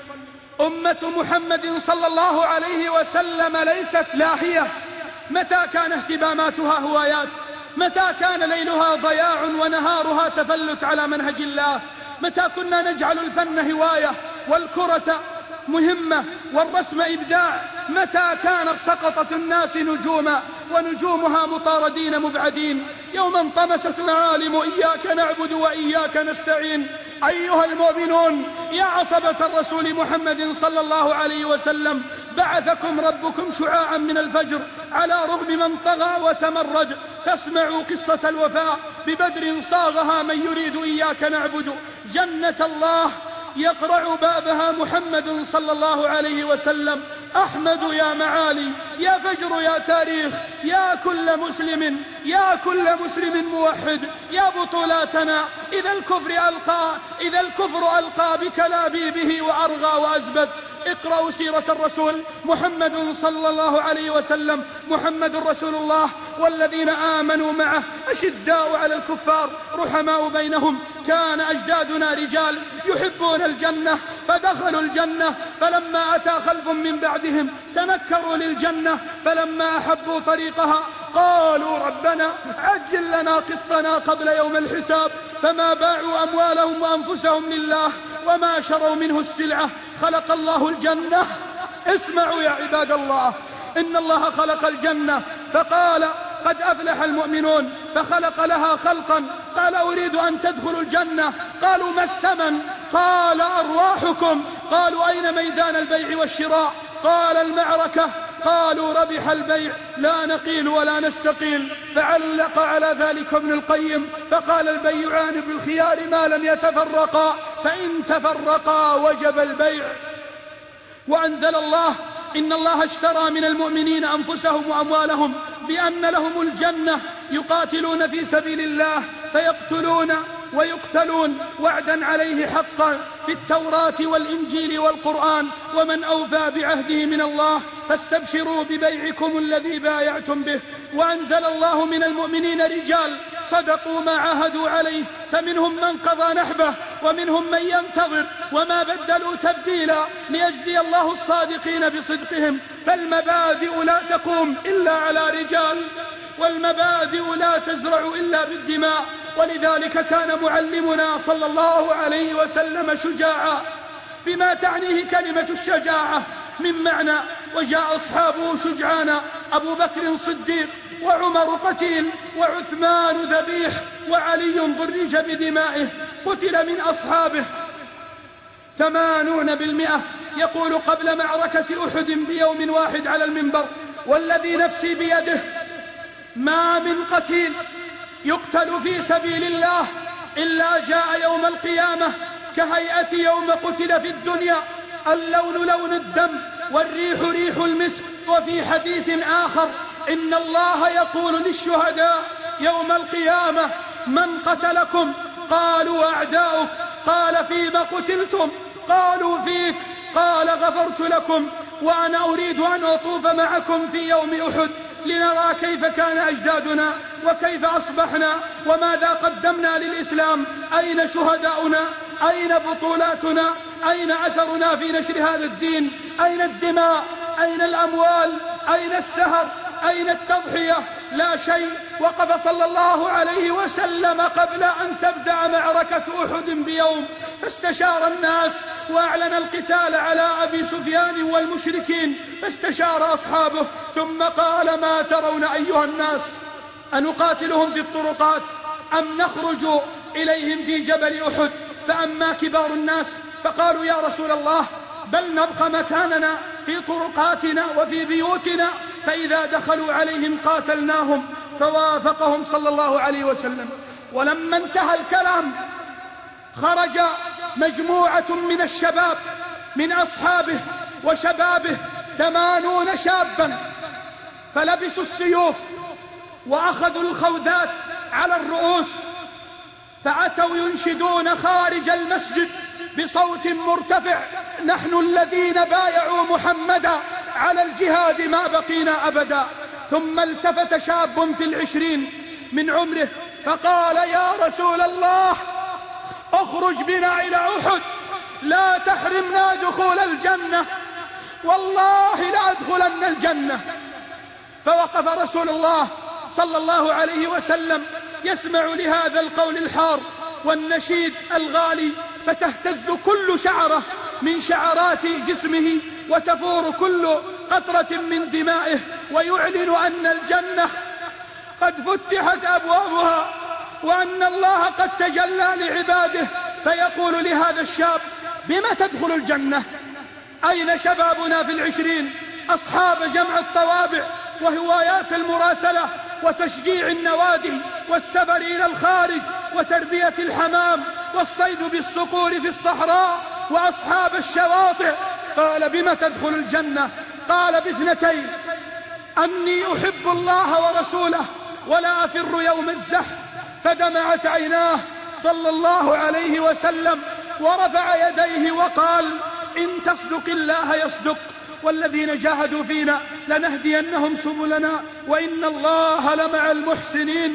أمة محمد صلى الله عليه وسلم ليست لاهية. متى كان اهتماماتها هوايات؟ متى كان ليلها ضياع ونهارها تفلت على منهج الله؟ متى كنا نجعل الفن هواية والكرة مهمة والرسم إبداع؟ متى كانت سقطت الناس نجوما ونجومها مطاردين مبعدين؟ يوم انطمست معالم إياك نعبد وإياك نستعين. أيها المؤمنون يا عصبة الرسول محمد صلى الله عليه وسلم، بعثكم ربكم شعاعا من الفجر على رغم من طغى وتمرد. فاسمعوا قصة الوفاء ببدر صاغها من يريد إياك نعبد. جنة الله يقرع بابها محمد صلى الله عليه وسلم. أحمد يا معالي، يا فجر، يا تاريخ، يا كل مسلم، يا كل مسلم موحد، يا بطولاتنا إذا الكفر ألقى إذا الكفر ألقى بكلابيبه وأرغى وأزبد. اقرأوا سيرة الرسول محمد صلى الله عليه وسلم. محمد رسول الله والذين آمنوا معه أشداء على الكفار رحماء بينهم. كان أجدادنا رجال يحبون الجنة فدخلوا الجنة، فلما أتى خلف من بعدهم تنكروا للجنة، فلما أحبوا طريقها قالوا ربنا عجل لنا قطنا قبل يوم الحساب. فما باعوا أموالهم وأنفسهم لله وما شروا منه السلعة. خلق الله الجنة. اسمعوا يا عباد الله، إن الله خلق الجنة فقال قد أفلح المؤمنون، فخلق لها خلقا. قال أريد أن تدخلوا الجنة. قالوا ما الثمن؟ قال أرواحكم. قالوا أين ميدان البيع والشراء؟ قال المعركة. قالوا ربح البيع لا نقيل ولا نستقيل. فعلق على ذلك ابن القيم فقال البيعان بالخيار ما لم يتفرقا، فإن تفرقا وجب البيع. وأنزل الله إن الله اشترى من المؤمنين أنفسهم وأموالهم بأن لهم الجنة يقاتلون في سبيل الله فيقتلون ويقتلون وعدا عليه حقا في التوراة والإنجيل والقرآن. ومن أوفى بعهده من الله فاستبشروا ببيعكم الذي بايعتم به. وأنزل الله من المؤمنين رجال صدقوا ما عاهدوا عليه، فمنهم من قضى نحبه ومنهم من ينتظر وما بدلوا تبديلا ليجزي الله الصادقين بصدقهم. فالمبادئ لا تقوم إلا على رجال، والمبادئ لا تزرع إلا بالدماء. ولذلك كان معلمنا صلى الله عليه وسلم شجاعا بما تعنيه كلمة الشجاعة من معنى. وجاء أصحابه شجعانا: أبو بكر صديق، وعمر قتيل، وعثمان ذبيح، وعلي ضرج بدمائه. قتل من أصحابه ثمانون بالمئة. يقول قبل معركة أحد بيوم واحد على المنبر: والذي نفسي بيده ما من قتيل يقتل في سبيل الله إلا جاء يوم القيامة كهيئة يوم قتل في الدنيا، اللون لون الدم والريح ريح المسك. وفي حديث آخر: إن الله يقول للشهداء يوم القيامة: من قتلكم؟ قالوا أعداؤك. قال: فيما قتلتم؟ قالوا: فيك. قال: غفرت لكم، وأنا أريد أن أطوف معكم في يوم أحد لنرى كيف كان أجدادنا وكيف أصبحنا وماذا قدمنا للإسلام. أين شهداؤنا؟ أين بطولاتنا؟ أين أثرنا في نشر هذا الدين؟ أين الدماء؟ أين الأموال؟ أين السهر؟ أين التضحية؟ لا شيء. وقف صلى الله عليه وسلم قبل أن تبدأ معركة أحد بيوم فاستشار الناس وأعلن القتال على أبي سفيان والمشركين، فاستشار أصحابه ثم قال: ما ترون أيها الناس؟ أنقاتلهم في الطرقات أم نخرج إليهم في جبل أحد؟ فأما كبار الناس فقالوا: يا رسول الله بل نبقى مكاننا في طرقاتنا وفي بيوتنا، فإذا دخلوا عليهم قاتلناهم. فوافقهم صلى الله عليه وسلم. ولما انتهى الكلام خرج مجموعة من الشباب من أصحابه وشبابه ثمانون شابا، فلبسوا السيوف وأخذوا الخوذات على الرؤوس، فأتوا ينشدون خارج المسجد بصوت مرتفع: نحن الذين بايعوا محمدا على الجهاد ما بقينا أبدا. ثم التفت شاب في العشرين من عمره فقال: يا رسول الله، اخرج بنا إلى أحد، لا تحرمنا دخول الجنة، والله لأدخلن الجنة. فوقف رسول الله صلى الله عليه وسلم يسمع لهذا القول الحار والنشيد الغالي، فتهتز كل شعرة من شعرات جسمه وتفور كل قطرة من دمائه، ويعلن أن الجنة قد فتحت أبوابها وأن الله قد تجلى لعباده، فيقول لهذا الشاب: بما تدخل الجنة؟ أين شبابنا في العشرين أصحاب جمع الطوابع وهوايات المراسلة وتشجيع النوادي والسفر إلى الخارج وتربية الحمام والصيد بالصقور في الصحراء وأصحاب الشواطئ؟ قال: بما تدخل الجنة؟ قال: باثنتين: أني أحب الله ورسوله ولا أفر يوم الزحف. فدمعت عيناه صلى الله عليه وسلم ورفع يديه وقال: إن تصدق الله يصدق، والذين جاهدوا فينا لنهدينهم سبلنا وإن الله لمع المحسنين.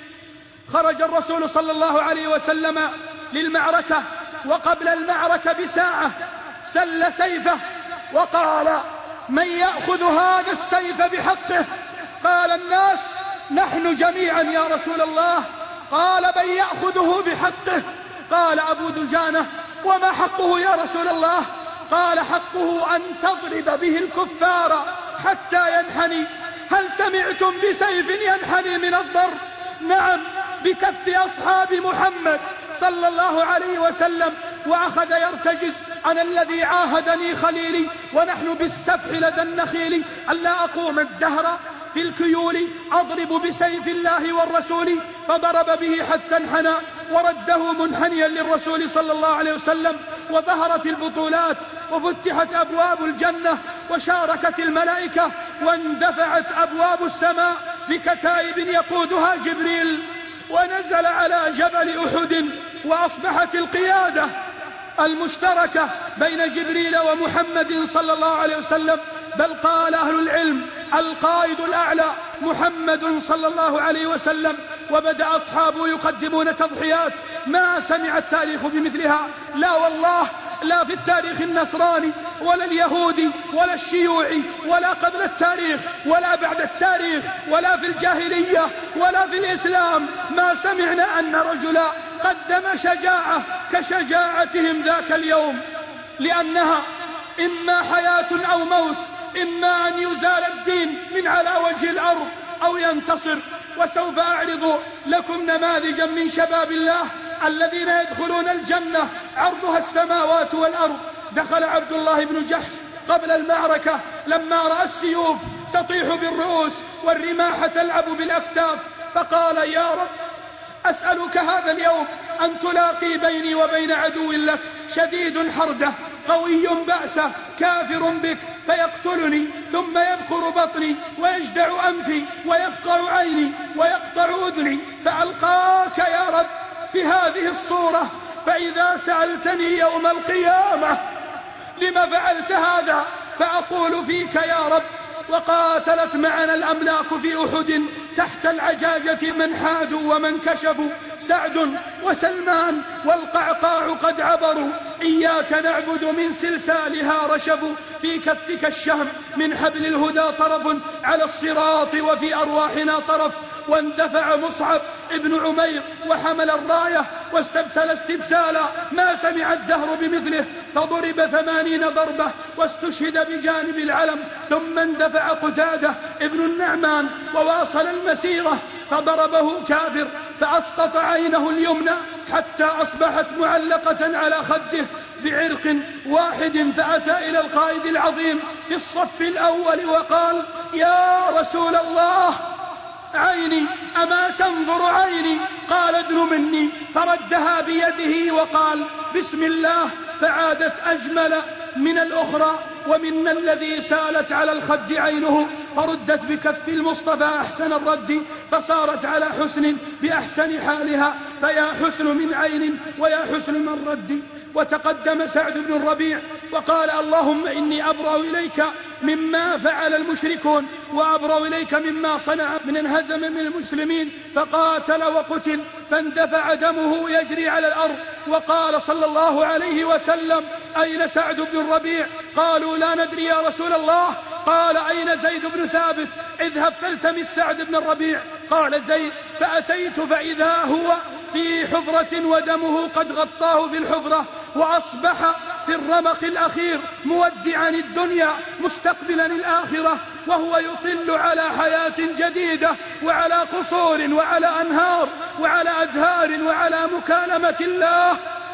خرج الرسول صلى الله عليه وسلم للمعركة، وقبل المعركة بساعة سل سيفه وقال: من يأخذ هذا السيف بحقه؟ قال الناس: نحن جميعا يا رسول الله. قال: من يأخذه بحقه؟ قال أبو دجانة: وما حقه يا رسول الله؟ قال: حقه أن تضرب به الكفار حتى ينحني. هل سمعتم بسيف ينحني من الضرب؟ نعم، بكف أصحاب محمد صلى الله عليه وسلم. وأخذ يرتجز: أنا الذي عاهدني خليلي ونحن بالسفح لدى النخيل، ألا أقوم الدهر في الكيول أضرب بسيف الله والرسول. فضرب به حتى انحنى ورده منحنيا للرسول صلى الله عليه وسلم. وظهرت البطولات وفتحت أبواب الجنة وشاركت الملائكة واندفعت أبواب السماء بكتائب يقودها جبريل، ونزل على جبل أحد، وأصبحت القيادة المشتركة بين جبريل ومحمد صلى الله عليه وسلم. بل قال أهل العلم: القائد الأعلى محمد صلى الله عليه وسلم. وبدأ أصحابه يقدمون تضحيات ما سمع التاريخ بمثلها، لا والله، لا في التاريخ النصراني ولا اليهودي ولا الشيوعي ولا قبل التاريخ ولا بعد التاريخ ولا في الجاهلية ولا في الإسلام ما سمعنا أن رجلا قدم شجاعة كشجاعتهم ذاك اليوم، لأنها إما حياة أو موت، إما أن يزال الدين من على وجه الأرض أو ينتصر. وسوف أعرض لكم نماذجا من شباب الله الذين يدخلون الجنة عرضها السماوات والأرض. دخل عبد الله بن جحش قبل المعركة لما رأى السيوف تطيح بالرؤوس والرماح تلعب بالأكتاف، فقال: يا رب، أسألك هذا اليوم أن تلاقي بيني وبين عدو لك شديد حردة قوي بأسه كافر بك فيقتلني ثم يبقر بطني ويجدع أنفي ويفقع عيني ويقطع أذني، فألقاك يا رب بهذه الصورة، فإذا سألتني يوم القيامة لما فعلت هذا فأقول فيك يا رب: وقاتلت معنا الأملاك في أحد تحت العجاجة من حادوا ومن كشفوا، سعد وسلمان والقعقاع قد عبروا، إياك نعبد من سلسالها رشفوا، في كفك الشهم من حبل الهدى طرف، على الصراط وفي أرواحنا طرف. واندفع مصعب ابن عمير وحمل الراية واستبسل استبسالا ما سمع الدهر بمثله، فضرب ثمانين ضربة واستشهد بجانب العلم. ثم اندفع قتادة ابن النعمان وواصل المسيرة فضربه كافر فأسقط عينه اليمنى حتى أصبحت معلقة على خده بعرق واحد، فأتى إلى القائد العظيم في الصف الأول وقال: يا رسول الله، عيني أما تنظر عيني؟ قال ادن مني، فردها بيده وقال بسم الله، فعادت أجمل من الأخرى، ومن الذي سالت على الخد عينه فردت بكف المصطفى أحسن الرد، فصارت على حسن بأحسن حالها، فيا حسن من عين ويا حسن من رد. وتقدم سعد بن الربيع وقال اللهم إني أبرأ إليك مما فعل المشركون، وأبرأ إليك مما صنع من انهزم من المسلمين، فقاتل وقتل فاندفع دمه يجري على الأرض. وقال صلى الله عليه وسلم أين سعد بن الربيع؟ قالوا لا ندري يا رسول الله. قال أين زيد بن ثابت؟ اذهب فالتمس سعد بن الربيع. قال زيد فأتيت فإذا هو في حفرة ودمه قد غطاه في الحفرة، وأصبح في الرمق الأخير مودعا الدنيا مستقبلا الآخرة، وهو يطل على حياة جديدة وعلى قصور وعلى أنهار وعلى أزهار وعلى مكالمة الله.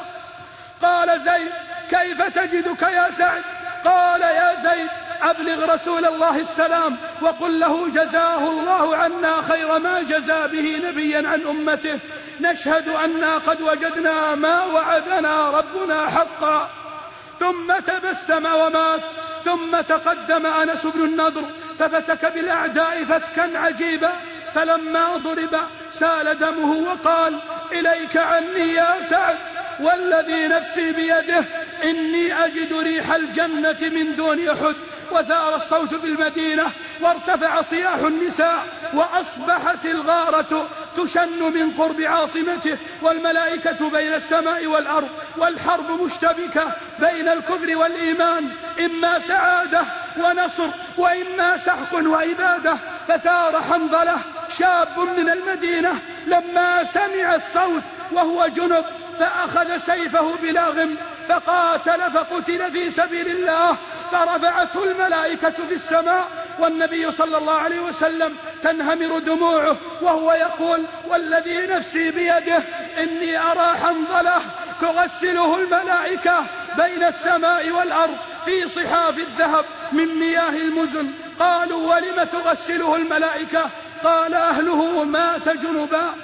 قال زيد كيف تجدك يا سعد؟ قال يا زيد أبلغ رسول الله السلام وقل له جزاه الله عنا خير ما جزى به نبيا عن أمته، نشهد أننا قد وجدنا ما وعدنا ربنا حقا. ثم تبسم ومات. ثم تقدم أنس بن النضر ففتك بالأعداء فتكا عجيبا، فلما ضرب سال دمه وقال إليك عني يا سعد والذي نفسي بيده إني أجد ريح الجنة من دون أحد. وثار الصوت بالمدينة وارتفع صياح النساء، وأصبحت الغارة تشن من قرب عاصمته، والملائكة بين السماء والأرض، والحرب مشتبكة بين الكفر والإيمان، إما سعادة ونصر وإما سحق وإبادة. فثار حنظلة شاب من المدينة لما سمع الصوت وهو جنب، فأخذ سيفه بلا غم فقاتل فقتل في سبيل الله، فرفعته الملائكة في السماء، والنبي صلى الله عليه وسلم تنهمر دموعه وهو يقول والذي نفسي بيده إني أرى حنظلة تغسله الملائكة بين السماء والأرض في صحاف الذهب من مياه المزن. قالوا ولم تغسله الملائكة؟ قال أهله مات جنبا.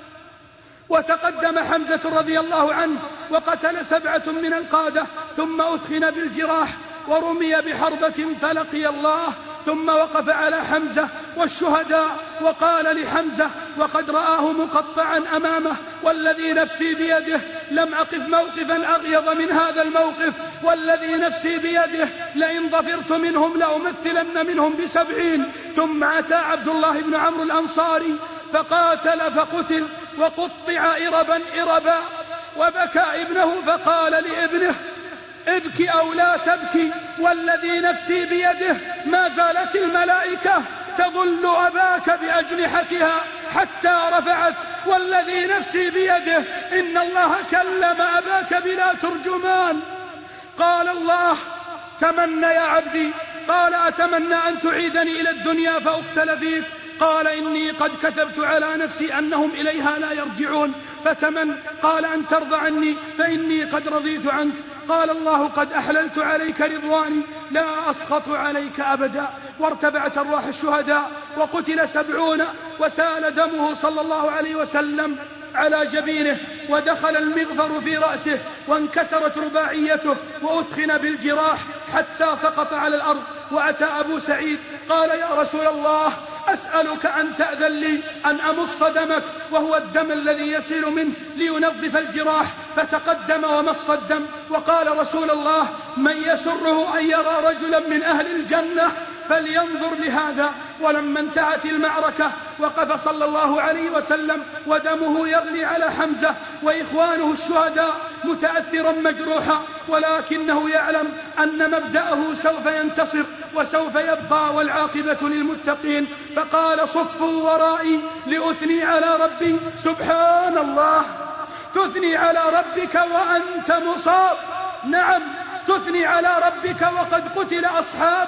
وتقدم حمزة رضي الله عنه وقتل سبعة من القادة، ثم أثخن بالجراح ورمي بحربة فلقي الله، ثم وقف على حمزة والشهداء وقال لحمزة وقد رآه مقطعا أمامه والذي نفسي بيده لم أقف موقفا أغيظ من هذا الموقف، والذي نفسي بيده لئن ظفرت منهم لأمثلن منهم بسبعين. ثم أتى عبد الله بن عمرو الأنصاري فقاتل فقتل وقطع إربا إربا، وبكى ابنه فقال لابنه ابكي أو لا تبكي والذي نفسي بيده ما زالت الملائكة تظل أباك بأجنحتها حتى رفعت، والذي نفسي بيده إن الله كلم أباك بلا ترجمان. قال الله تمنى يا عبدي. قال أتمنى أن تعيدني إلى الدنيا فأقتل فيك؟ قال إني قد كتبت على نفسي أنهم إليها لا يرجعون، فتمن. قال أن ترضى عني فإني قد رضيت عنك. قال الله قد أحللت عليك رضواني لا أسخط عليك أبدا. وارتبعت أرواح الشهداء وقتل سبعون، وسال دمه صلى الله عليه وسلم على جبينه، ودخل المغفر في رأسه، وانكسرت رباعيته، وأثخن بالجراح حتى سقط على الأرض. وأتى أبو سعيد قال يا رسول الله أسألك أن تأذن لي أن أمص دمك، وهو الدم الذي يسيل منه، لينظف الجراح. فتقدم ومص الدم وقال رسول الله من يسره أن يرى رجلا من أهل الجنة فلينظر لهذا. ولما انتهت المعركة وقف صلى الله عليه وسلم ودمه يغلي على حمزة وإخوانه الشهداء متأثرا مجروحا، ولكنه يعلم أن مبدأه سوف ينتصر وسوف يبقى والعاقبة للمتقين. فقال صفوا ورائي لأثني على ربي. سبحان الله، تثني على ربك وأنت مصاب. نعم، تثني على ربك وقد قتل أصحابك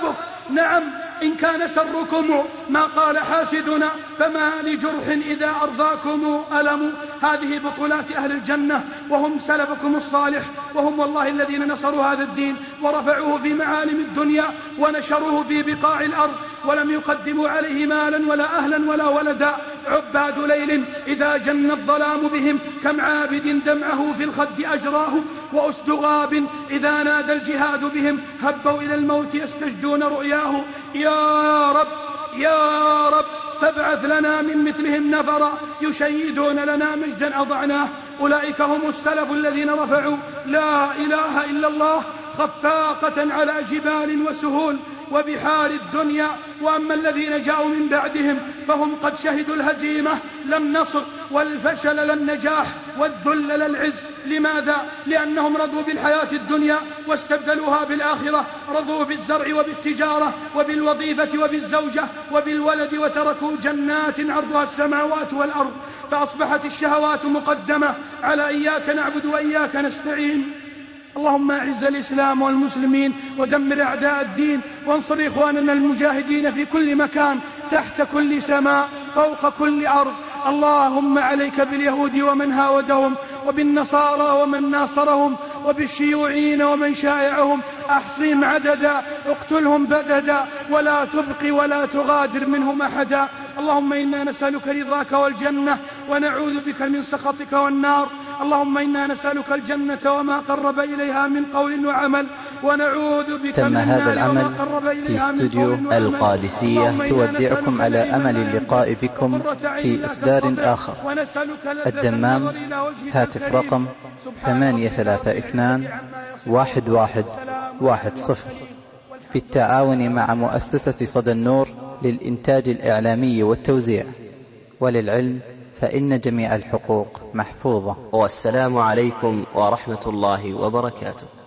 نعم إن كان شركم ما قال حاسدنا فما لجرح إذا أرضاكم ألم. هذه بطولات أهل الجنة وهم سلفكم الصالح، وهم والله الذين نصروا هذا الدين ورفعوه في معالم الدنيا ونشروه في بقاع الأرض، ولم يقدموا عليه مالا ولا أهلا ولا ولدا. عباد ليل إذا جن الظلام بهم كم عابد دمعه في الخد أجراه، وأسد غاب إذا نادى الجهاد بهم هبوا إلى الموت يستجدون رؤياه. يا رب يا رب فابعث لنا من مثلهم نفرا يشيدون لنا مجدا أضعناه. أولئك هم السلف الذين رفعوا لا إله إلا الله خفاقة على جبال وسهول وبحار الدنيا. وأما الذين جاءوا من بعدهم فهم قد شهدوا الهزيمة لا النصر، والفشل لا النجاح، والذل لا العز. لماذا؟ لأنهم رضوا بالحياة الدنيا واستبدلوها بالآخرة، رضوا بالزرع وبالتجارة وبالوظيفة وبالزوجة وبالولد، وتركوا جنات عرضها السماوات والأرض، فأصبحت الشهوات مقدمة على إياك نعبد وإياك نستعين. اللهم أعز الإسلام والمسلمين ودمر أعداء الدين، وانصر إخواننا المجاهدين في كل مكان تحت كل سماء فوق كل أرض. اللهم عليك باليهود ومن هاودهم، وبالنصارى ومن ناصرهم، وبالشيوعيين ومن شايعهم. أحصهم عددا، اقتلهم بددا، ولا تبقي ولا تغادر منهم أحدا. اللهم إنا نسألك رضاك والجنة، ونعوذ بك من سخطك والنار. اللهم إنا نسألك الجنة وما قرب إليها من قول وعمل، ونعوذ بك
تم
من
هذا
النار وما
العمل
قرب إليها
في
من
استوديو
قول وعمل.
القادسية
تودعكم على أمل اللقاء بكم في إصدار آخر. الدمام، هاتف رقم ثمانية ثلاثة اثنان واحد واحد واحد صفر، بالتعاون مع مؤسسة صدى النور للإنتاج الإعلامي والتوزيع. وللعلم فإن جميع الحقوق محفوظة.
والسلام عليكم ورحمة الله وبركاته.